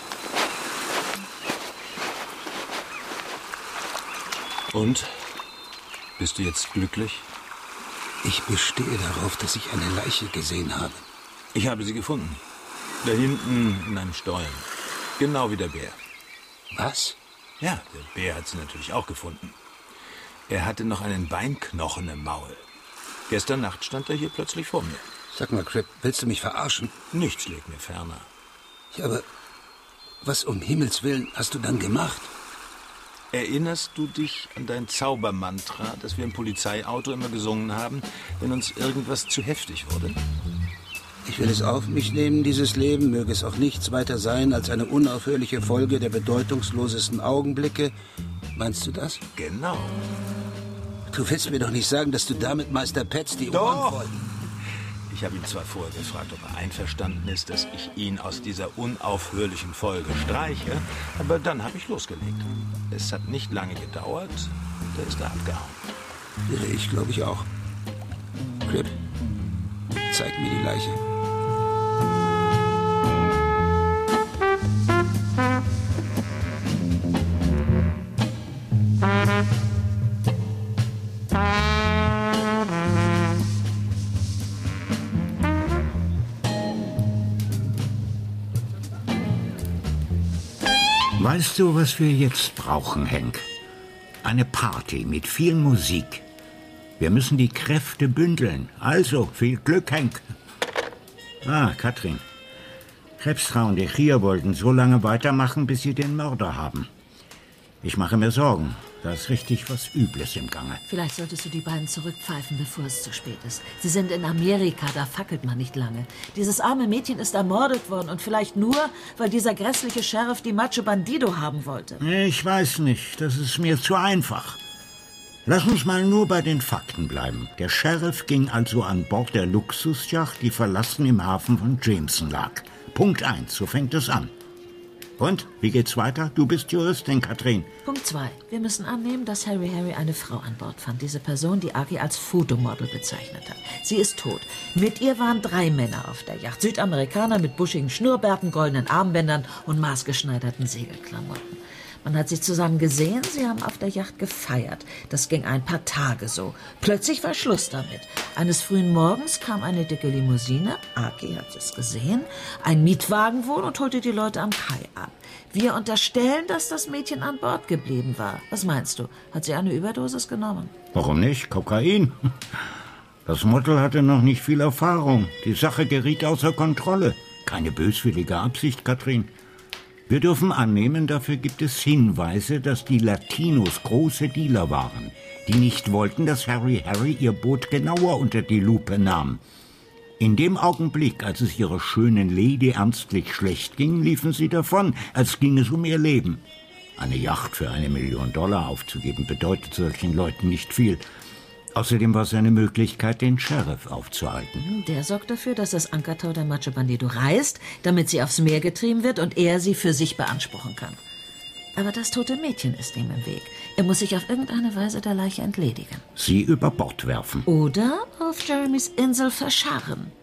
Und? Bist du jetzt glücklich? Ich bestehe darauf, dass ich eine Leiche gesehen habe. Ich habe sie gefunden. Da hinten in einem Stollen. Genau wie der Bär. Was? Ja, der Bär hat sie natürlich auch gefunden. Er hatte noch einen Beinknochen im Maul. Gestern Nacht stand er hier plötzlich vor mir. Sag mal, Crip, willst du mich verarschen? Nichts liegt mir ferner. Ja, aber was um Himmels Willen hast du dann gemacht? Erinnerst du dich an dein Zaubermantra, das wir im Polizeiauto immer gesungen haben, wenn uns irgendwas zu heftig wurde? Ich will es auf mich nehmen, dieses Leben, möge es auch nichts weiter sein als eine unaufhörliche Folge der bedeutungslosesten Augenblicke. Meinst du das? Genau. Du willst mir doch nicht sagen, dass du damit Meister Petz die Ohren voll... Ich habe ihn zwar vorher gefragt, ob er einverstanden ist, dass ich ihn aus dieser unaufhörlichen Folge streiche, aber dann habe ich losgelegt. Es hat nicht lange gedauert, da ist er abgehauen. Ja, ich glaube ich auch. Crip, zeig mir die Leiche. Weißt du, was wir jetzt brauchen, Hank? Eine Party mit viel Musik. Wir müssen die Kräfte bündeln. Also, viel Glück, Hank. Katrin. Krebstra und ich hier wollten so lange weitermachen, bis sie den Mörder haben. Ich mache mir Sorgen. Da ist richtig was Übles im Gange. Vielleicht solltest du die beiden zurückpfeifen, bevor es zu spät ist. Sie sind in Amerika, da fackelt man nicht lange. Dieses arme Mädchen ist ermordet worden und vielleicht nur, weil dieser grässliche Sheriff die Macho Bandido haben wollte. Ich weiß nicht, das ist mir zu einfach. Lass uns mal nur bei den Fakten bleiben. Der Sheriff ging also an Bord der Luxusjacht, die verlassen im Hafen von Jameson lag. Punkt 1, so fängt es an. Und, wie geht's weiter? Du bist Juristin, Katrin. Punkt 2. Wir müssen annehmen, dass Harry eine Frau an Bord fand. Diese Person, die Aki als Fotomodel bezeichnet hat. Sie ist tot. Mit ihr waren 3 Männer auf der Yacht. Südamerikaner mit buschigen Schnurrbärten, goldenen Armbändern und maßgeschneiderten Segelklamotten. Man hat sie zusammen gesehen, sie haben auf der Yacht gefeiert. Das ging ein paar Tage so. Plötzlich war Schluss damit. Eines frühen Morgens kam eine dicke Limousine, Aki hat es gesehen, ein Mietwagen wohl und holte die Leute am Kai ab. Wir unterstellen, dass das Mädchen an Bord geblieben war. Was meinst du? Hat sie eine Überdosis genommen? Warum nicht? Kokain. Das Model hatte noch nicht viel Erfahrung. Die Sache geriet außer Kontrolle. Keine böswillige Absicht, Katrin. Wir dürfen annehmen, dafür gibt es Hinweise, dass die Latinos große Dealer waren, die nicht wollten, dass Harry ihr Boot genauer unter die Lupe nahm. In dem Augenblick, als es ihrer schönen Lady ernstlich schlecht ging, liefen sie davon, als ging es um ihr Leben. Eine Yacht für $1 Million aufzugeben, bedeutet solchen Leuten nicht viel. Außerdem war es eine Möglichkeit, den Sheriff aufzuhalten. Der sorgt dafür, dass das Ankertau der Macho Bandido reißt, damit sie aufs Meer getrieben wird und er sie für sich beanspruchen kann. Aber das tote Mädchen ist ihm im Weg. Er muss sich auf irgendeine Weise der Leiche entledigen. Sie über Bord werfen. Oder auf Jeremys Insel verscharren.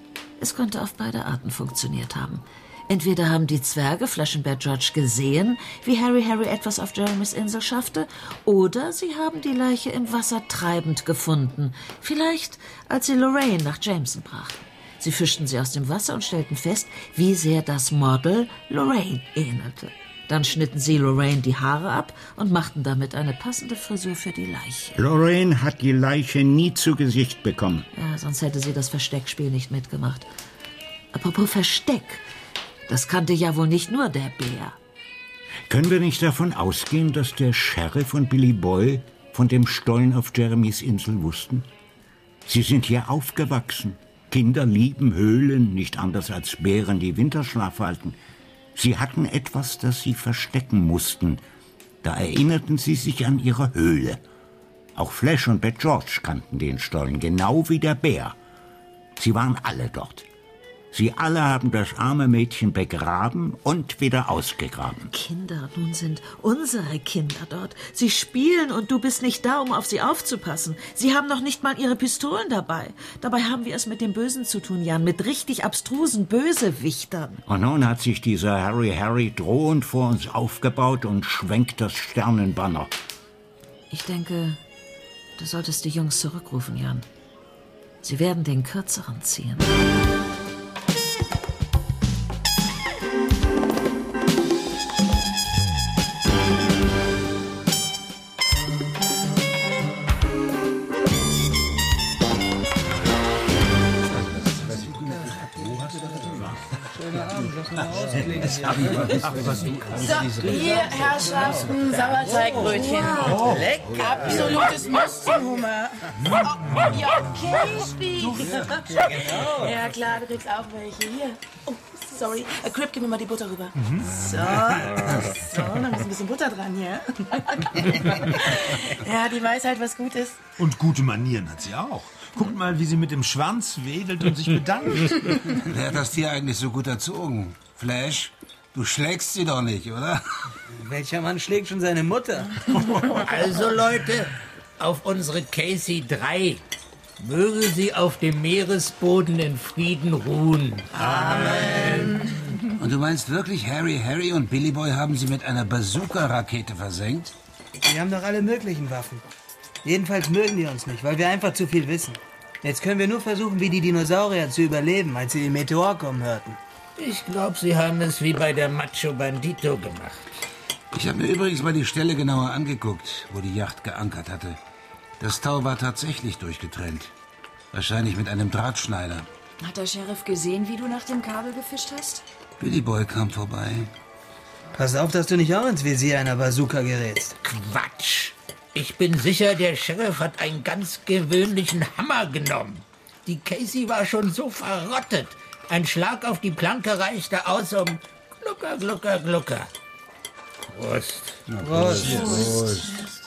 Es könnte auf beide Arten funktioniert haben. Entweder haben die Zwerge Flaschenbär George gesehen, wie Harry etwas auf Jeremys Insel schaffte, oder sie haben die Leiche im Wasser treibend gefunden. Vielleicht, als sie Lorraine nach Jameson brachten. Sie fischten sie aus dem Wasser und stellten fest, wie sehr das Model Lorraine ähnelte. Dann schnitten sie Lorraine die Haare ab und machten damit eine passende Frisur für die Leiche. Lorraine hat die Leiche nie zu Gesicht bekommen. Ja, sonst hätte sie das Versteckspiel nicht mitgemacht. Apropos Versteck. Das kannte ja wohl nicht nur der Bär. Können wir nicht davon ausgehen, dass der Sheriff und Billy Boyle von dem Stollen auf Jeremys Insel wussten? Sie sind hier aufgewachsen. Kinder lieben Höhlen, nicht anders als Bären, die Winterschlaf halten. Sie hatten etwas, das sie verstecken mussten. Da erinnerten sie sich an ihre Höhle. Auch Flash und Bad George kannten den Stollen, genau wie der Bär. Sie waren alle dort. Sie alle haben das arme Mädchen begraben und wieder ausgegraben. Kinder, nun sind unsere Kinder dort. Sie spielen und du bist nicht da, um auf sie aufzupassen. Sie haben noch nicht mal ihre Pistolen dabei. Dabei haben wir es mit dem Bösen zu tun, Jan, mit richtig abstrusen Bösewichtern. Und nun hat sich dieser Harry drohend vor uns aufgebaut und schwenkt das Sternenbanner. Ich denke, du solltest die Jungs zurückrufen, Jan. Sie werden den Kürzeren ziehen. So, hier, Herrschaften, Sauerteigbrötchen. Wow. Lecker. Absolutes Muss zum Hummer. Oh, ja, okay, Ja, klar, du kriegst auch welche. Hier. Oh, sorry. Crip, gib mir mal die Butter rüber. So, dann ist ein bisschen Butter dran hier. Ja, die weiß halt, was gut ist. Und gute Manieren hat sie auch. Guck mal, wie sie mit dem Schwanz wedelt und sich bedankt. Wer hat das Tier eigentlich so gut erzogen? Flash, du schlägst sie doch nicht, oder? Welcher Mann schlägt schon seine Mutter? Also Leute, auf unsere Casey 3. Möge sie auf dem Meeresboden in Frieden ruhen. Amen. Und du meinst wirklich, Harry und Billy Boy haben sie mit einer Bazooka-Rakete versenkt? Die haben doch alle möglichen Waffen. Jedenfalls mögen die uns nicht, weil wir einfach zu viel wissen. Jetzt können wir nur versuchen, wie die Dinosaurier zu überleben, als sie den Meteor kommen hörten. Ich glaube, sie haben es wie bei der Macho Bandito gemacht. Ich habe mir übrigens mal die Stelle genauer angeguckt, wo die Yacht geankert hatte. Das Tau war tatsächlich durchgetrennt. Wahrscheinlich mit einem Drahtschneider. Hat der Sheriff gesehen, wie du nach dem Kabel gefischt hast? Billy Boy kam vorbei. Pass auf, dass du nicht auch ins Visier einer Bazooka gerätst. Quatsch! Ich bin sicher, der Sheriff hat einen ganz gewöhnlichen Hammer genommen. Die Casey war schon so verrottet. Ein Schlag auf die Planke reichte aus, um Glucker, Glucker, Glucker. Prost. Prost. Prost.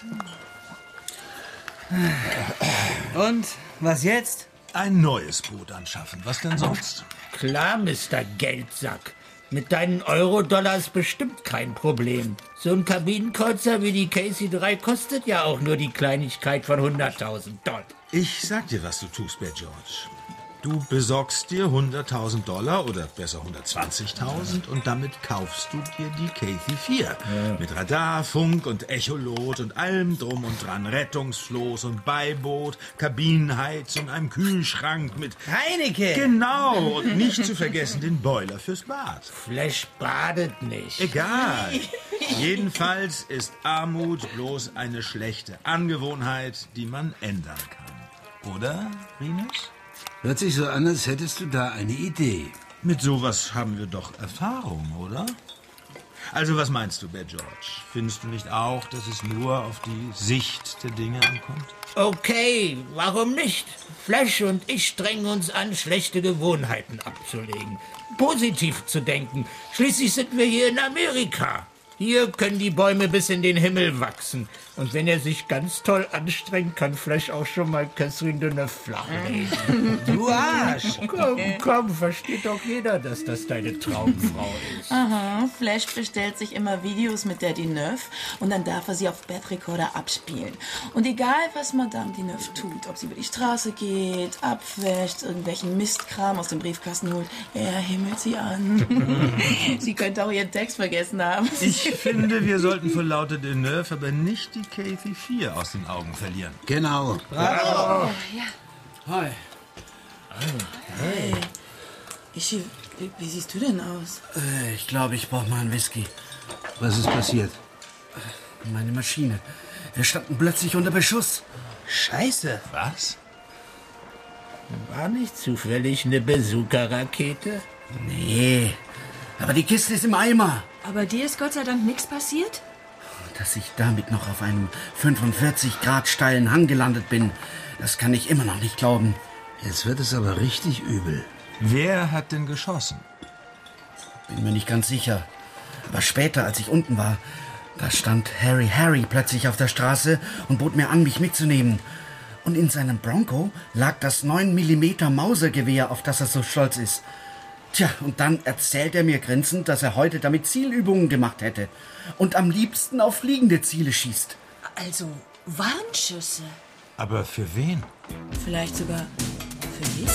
Und, was jetzt? Ein neues Boot anschaffen. Was denn sonst? Klar, Mr. Geldsack. Mit deinen Euro-Dollars bestimmt kein Problem. So ein Kabinenkreuzer wie die Casey 3 kostet ja auch nur die Kleinigkeit von $100.000. Ich sag dir, was du tust, Bad George. Du besorgst dir $100.000 oder besser 120.000 und damit kaufst du dir die Casey 4. Ja. Mit Radar, Funk und Echolot und allem drum und dran. Rettungsfloß und Beiboot, Kabinenheizung, einem Kühlschrank mit... Heineke! Genau, und nicht zu vergessen den Boiler fürs Bad. Flash badet nicht. Egal. Jedenfalls ist Armut bloß eine schlechte Angewohnheit, die man ändern kann. Oder, Rinus? Hört sich so an, als hättest du da eine Idee. Mit sowas haben wir doch Erfahrung, oder? Also, was meinst du, Bad George? Findest du nicht auch, dass es nur auf die Sicht der Dinge ankommt? Okay, warum nicht? Flash und ich strengen uns an, schlechte Gewohnheiten abzulegen. Positiv zu denken. Schließlich sind wir hier in Amerika. Hier können die Bäume bis in den Himmel wachsen. Und wenn er sich ganz toll anstrengt, kann Flash auch schon mal Catherine Deneuve flachlegen. Du Arsch! Komm, versteht doch jeder, dass das deine Traumfrau ist. Aha, Flash bestellt sich immer Videos mit der Deneuve und dann darf er sie auf Bad-Recorder abspielen. Und egal, was Madame Deneuve tut, ob sie über die Straße geht, abwäscht, irgendwelchen Mistkram aus dem Briefkasten holt, er himmelt sie an. Sie könnte auch ihren Text vergessen haben. Ich finde, wir sollten vor lauter Deneuve aber nicht die Casey 4 aus den Augen verlieren. Genau. Bravo. Ja. Hi. Hey. Ishi, wie siehst du denn aus? Ich glaube, ich brauche mal einen Whisky. Was ist passiert? Meine Maschine. Wir standen plötzlich unter Beschuss. Scheiße. Was? War nicht zufällig eine Bazooka-Rakete? Nee, aber die Kiste ist im Eimer. Aber dir ist Gott sei Dank nichts passiert? Dass ich damit noch auf einem 45 Grad steilen Hang gelandet bin, das kann ich immer noch nicht glauben. Jetzt wird es aber richtig übel. Wer hat denn geschossen? Bin mir nicht ganz sicher. Aber später, als ich unten war, da stand Harry plötzlich auf der Straße und bot mir an, mich mitzunehmen. Und in seinem Bronco lag das 9 mm Mausergewehr, auf das er so stolz ist. Tja, und dann erzählt er mir grinsend, dass er heute damit Zielübungen gemacht hätte und am liebsten auf fliegende Ziele schießt. Also Warnschüsse. Aber für wen? Vielleicht sogar für dich?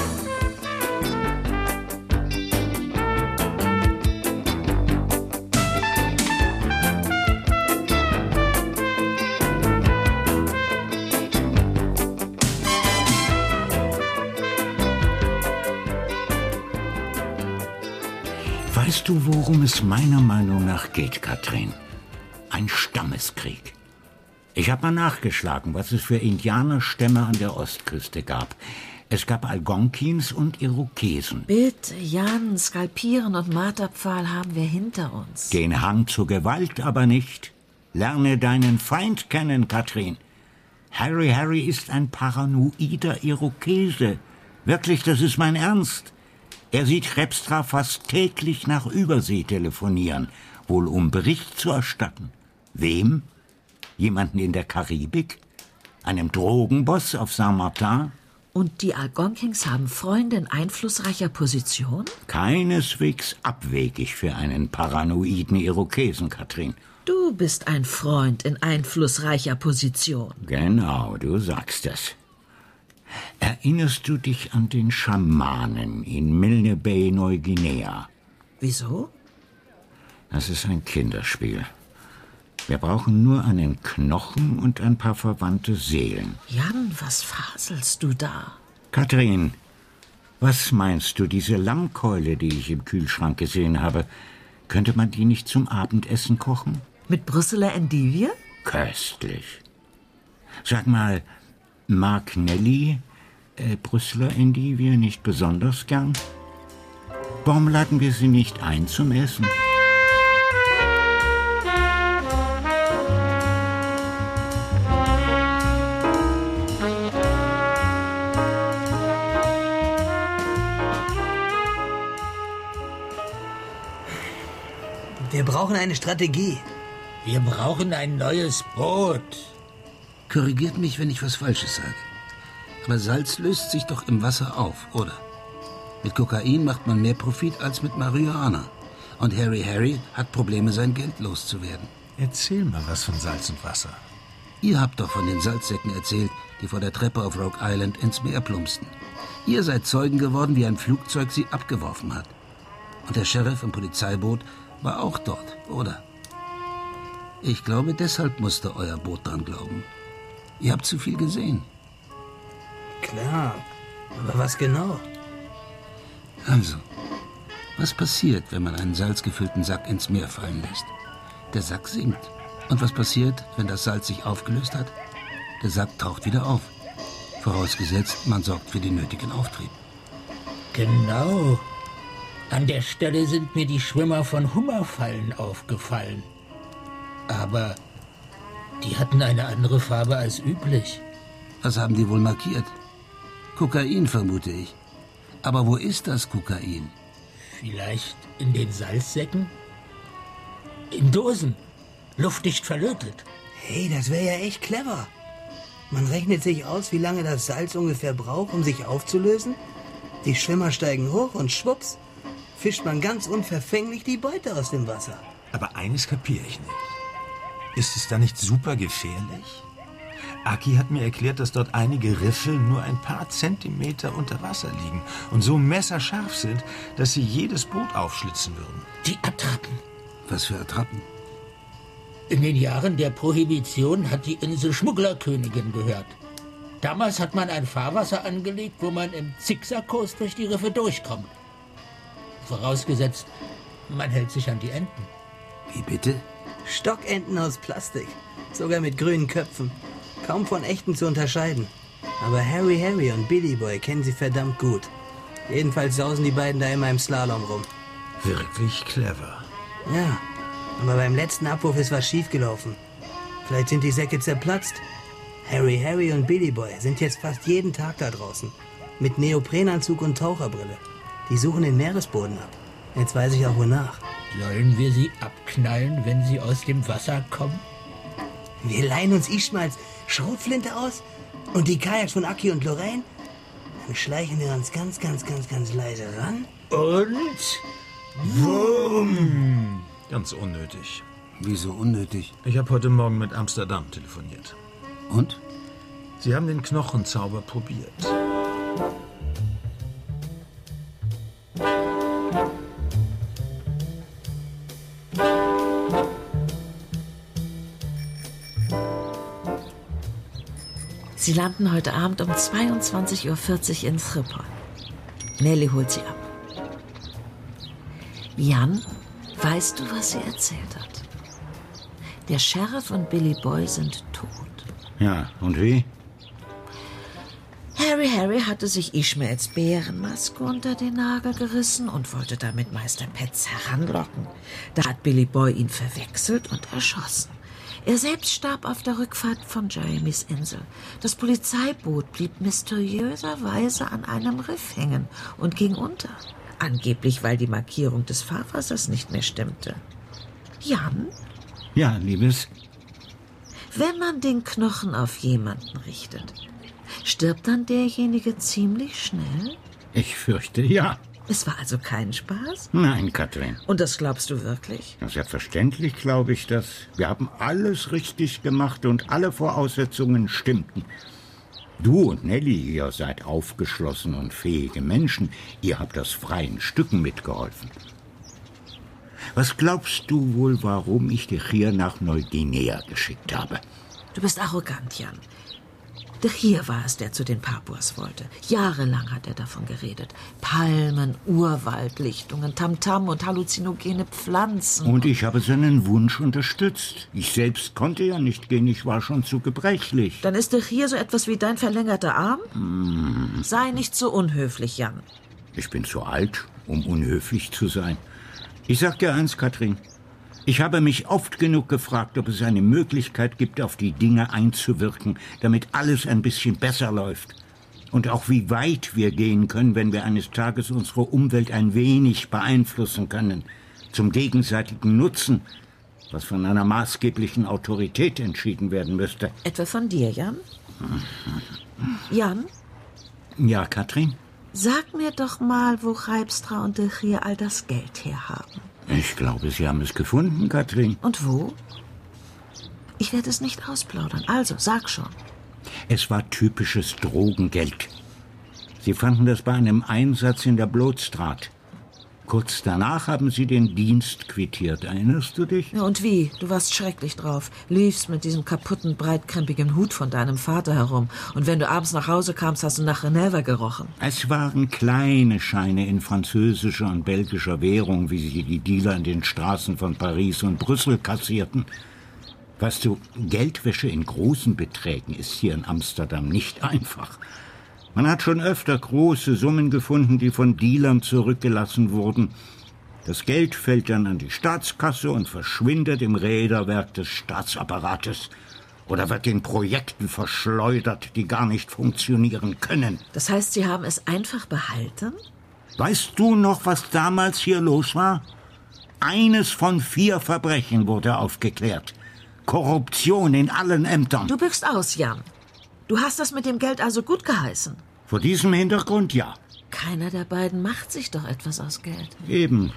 Weißt du, worum es meiner Meinung nach geht, Katrin? Ein Stammeskrieg. Ich habe mal nachgeschlagen, was es für Indianerstämme an der Ostküste gab. Es gab Algonkins und Irokesen. Bitte, Jan, Skalpieren und Marterpfahl haben wir hinter uns. Den Hang zur Gewalt aber nicht. Lerne deinen Feind kennen, Katrin. Harry ist ein paranoider Irokese. Wirklich, das ist mein Ernst. Er sieht Rebstra fast täglich nach Übersee telefonieren, wohl um Bericht zu erstatten. Wem? Jemanden in der Karibik? Einem Drogenboss auf Saint-Martin? Und die Algonkings haben Freunde in einflussreicher Position? Keineswegs abwegig für einen paranoiden Irokesen, Katrin. Du bist ein Freund in einflussreicher Position. Genau, du sagst es. Erinnerst du dich an den Schamanen in Milne Bay, Neuguinea? Wieso? Das ist ein Kinderspiel. Wir brauchen nur einen Knochen und ein paar verwandte Seelen. Jan, was faselst du da? Katrin, was meinst du, diese Lammkeule, die ich im Kühlschrank gesehen habe, könnte man die nicht zum Abendessen kochen? Mit Brüsseler Endivie? Köstlich. Sag mal, mag Nelly Brüsseler Endivie nicht besonders gern? Warum laden wir sie nicht ein zum Essen? Wir brauchen eine Strategie. Wir brauchen ein neues Boot. Korrigiert mich, wenn ich was Falsches sage. Aber Salz löst sich doch im Wasser auf, oder? Mit Kokain macht man mehr Profit als mit Marihuana. Und Harry hat Probleme, sein Geld loszuwerden. Erzähl mal was von Salz und Wasser. Ihr habt doch von den Salzsäcken erzählt, die vor der Treppe auf Rogue Island ins Meer plumpsten. Ihr seid Zeugen geworden, wie ein Flugzeug sie abgeworfen hat. Und der Sheriff im Polizeiboot war auch dort, oder? Ich glaube, deshalb musste euer Boot dran glauben. Ihr habt zu viel gesehen. Klar, aber was genau? Also, was passiert, wenn man einen salzgefüllten Sack ins Meer fallen lässt? Der Sack sinkt. Und was passiert, wenn das Salz sich aufgelöst hat? Der Sack taucht wieder auf. Vorausgesetzt, man sorgt für den nötigen Auftrieb. Genau. An der Stelle sind mir die Schwimmer von Hummerfallen aufgefallen. Aber die hatten eine andere Farbe als üblich. Was haben die wohl markiert? Kokain, vermute ich. Aber wo ist das Kokain? Vielleicht in den Salzsäcken? In Dosen. Luftdicht verlötet. Hey, das wäre ja echt clever. Man rechnet sich aus, wie lange das Salz ungefähr braucht, um sich aufzulösen. Die Schwimmer steigen hoch und schwupps, fischt man ganz unverfänglich die Beute aus dem Wasser. Aber eines kapiere ich nicht. Ist es da nicht super gefährlich? Aki hat mir erklärt, dass dort einige Riffel nur ein paar Zentimeter unter Wasser liegen und so messerscharf sind, dass sie jedes Boot aufschlitzen würden. Die Attrappen. Was für Attrappen? In den Jahren der Prohibition hat die Insel Schmugglerkönigin gehört. Damals hat man ein Fahrwasser angelegt, wo man im Zickzackkurs durch die Riffe durchkommt. Vorausgesetzt, man hält sich an die Enten. Wie bitte? Stockenten aus Plastik, sogar mit grünen Köpfen. Kaum von echten zu unterscheiden. Aber Harry und Billy Boy kennen sie verdammt gut. Jedenfalls sausen die beiden da immer im Slalom rum. Wirklich clever. Ja, aber beim letzten Abwurf ist was schiefgelaufen. Vielleicht sind die Säcke zerplatzt. Harry und Billy Boy sind jetzt fast jeden Tag da draußen. Mit Neoprenanzug und Taucherbrille. Die suchen den Meeresboden ab. Jetzt weiß ich auch wonach. Sollen wir sie abknallen, wenn sie aus dem Wasser kommen? Wir leihen uns Ishmaels Schrotflinte aus und die Kajaks von Aki und Lorraine. Dann schleichen wir uns ganz leise ran. Und? Wumm! Ganz unnötig. Wieso unnötig? Ich habe heute Morgen mit Amsterdam telefoniert. Und? Sie haben den Knochenzauber probiert. Sie landen heute Abend um 22:40 Uhr in Schiphol. Nelly holt sie ab. Jan, weißt du, was sie erzählt hat? Der Sheriff und Billy Boy sind tot. Ja, und wie? Harry hatte sich Ishmaels Bärenmaske unter den Nagel gerissen und wollte damit Meister Petz heranlocken. Da hat Billy Boy ihn verwechselt und erschossen. Er selbst starb auf der Rückfahrt von Jeremys Insel. Das Polizeiboot blieb mysteriöserweise an einem Riff hängen und ging unter. Angeblich, weil die Markierung des Fahrwassers nicht mehr stimmte. Jan? Ja, Liebes? Wenn man den Knochen auf jemanden richtet, Stirbt dann derjenige ziemlich schnell? Ich fürchte, ja. Es war also kein Spaß? Nein, Katrin. Und das glaubst du wirklich? Ja, selbstverständlich glaube ich das. Wir haben alles richtig gemacht und alle Voraussetzungen stimmten. Du und Nelly, ihr seid aufgeschlossen und fähige Menschen. Ihr habt aus freien Stücken mitgeholfen. Was glaubst du wohl, warum ich dich hier nach Neuguinea geschickt habe? Du bist arrogant, Jan. Der hier war es, der zu den Papuas wollte. Jahrelang hat er davon geredet. Palmen, Urwaldlichtungen, Tamtam und halluzinogene Pflanzen. Und ich habe seinen Wunsch unterstützt. Ich selbst konnte ja nicht gehen, ich war schon zu gebrechlich. Dann ist der hier so etwas wie dein verlängerter Arm? Sei nicht so unhöflich, Jan. Ich bin zu alt, um unhöflich zu sein. Ich sag dir eins, Katrin. Ich habe mich oft genug gefragt, ob es eine Möglichkeit gibt, auf die Dinge einzuwirken, damit alles ein bisschen besser läuft. Und auch wie weit wir gehen können, wenn wir eines Tages unsere Umwelt ein wenig beeinflussen können. Zum gegenseitigen Nutzen, was von einer maßgeblichen Autorität entschieden werden müsste. Etwa von dir, Jan? Jan? Ja, Katrin? Sag mir doch mal, wo Reibstra und de Gier all das Geld herhaben. Ich glaube, Sie haben es gefunden, Katrin. Und wo? Ich werde es nicht ausplaudern. Also, sag schon. Es war typisches Drogengeld. Sie fanden das bei einem Einsatz in der Blodstraat. Kurz danach haben Sie den Dienst quittiert. Erinnerst du dich? Ja, und wie? Du warst schrecklich drauf. Liefst mit diesem kaputten, breitkrempigen Hut von deinem Vater herum. Und wenn du abends nach Hause kamst, hast du nach Genève gerochen. Es waren kleine Scheine in französischer und belgischer Währung, wie sie die Dealer in den Straßen von Paris und Brüssel kassierten. Weißt du, Geldwäsche in großen Beträgen ist hier in Amsterdam nicht einfach. Man hat schon öfter große Summen gefunden, die von Dealern zurückgelassen wurden. Das Geld fällt dann an die Staatskasse und verschwindet im Räderwerk des Staatsapparates. Oder wird in Projekten verschleudert, die gar nicht funktionieren können. Das heißt, Sie haben es einfach behalten? Weißt du noch, was damals hier los war? Eines von 4 Verbrechen wurde aufgeklärt. Korruption in allen Ämtern. Du büchst aus, Jan. Du hast das mit dem Geld also gut geheißen? Vor diesem Hintergrund ja. Keiner der beiden macht sich doch etwas aus Geld. Eben.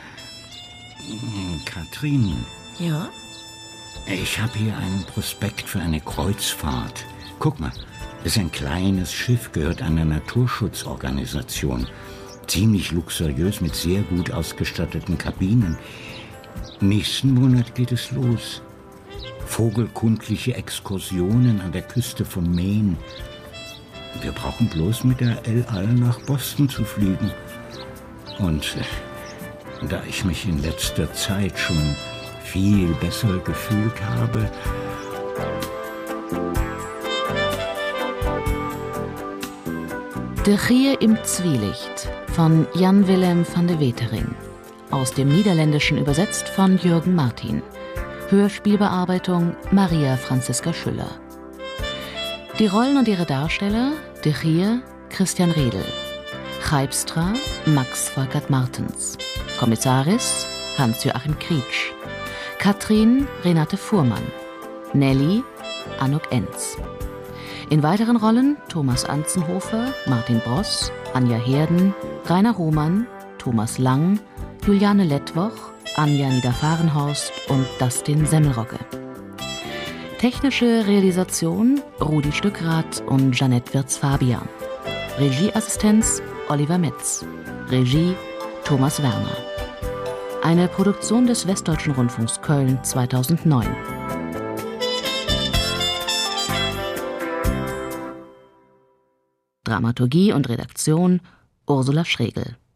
Katrin. Ja? Ich habe hier einen Prospekt für eine Kreuzfahrt. Guck mal, das ist ein kleines Schiff, gehört einer Naturschutzorganisation. Ziemlich luxuriös mit sehr gut ausgestatteten Kabinen. Nächsten Monat geht es los. Vogelkundliche Exkursionen an der Küste von Maine. Wir brauchen bloß mit der El Al nach Boston zu fliegen. Und da ich mich in letzter Zeit schon viel besser gefühlt habe... De Gier im Zwielicht von Jan Willem van de Wetering. Aus dem Niederländischen übersetzt von Jürgen Martin. Hörspielbearbeitung Maria Franziska Schüller. Die Rollen und ihre Darsteller: de Gier Christian Redl, Reibstra Max Volkert Martens, Kommissaris Hans-Joachim Krietsch, Katrin Renate Fuhrmann, Nelly Anouk Enz. In weiteren Rollen Thomas Anzenhofer, Martin Bross, Anja Herden, Rainer Hohmann, Thomas Lang, Juliane Lettwoch, Anja Niederfahrenhorst und Dustin Semmelrogge. Technische Realisation Rudi Stückrath und Jeanette Wirz-Fabian. Regieassistenz Oliver Metz. Regie Thomas Werner. Eine Produktion des Westdeutschen Rundfunks Köln 2009. Dramaturgie und Redaktion Ursula Schregel.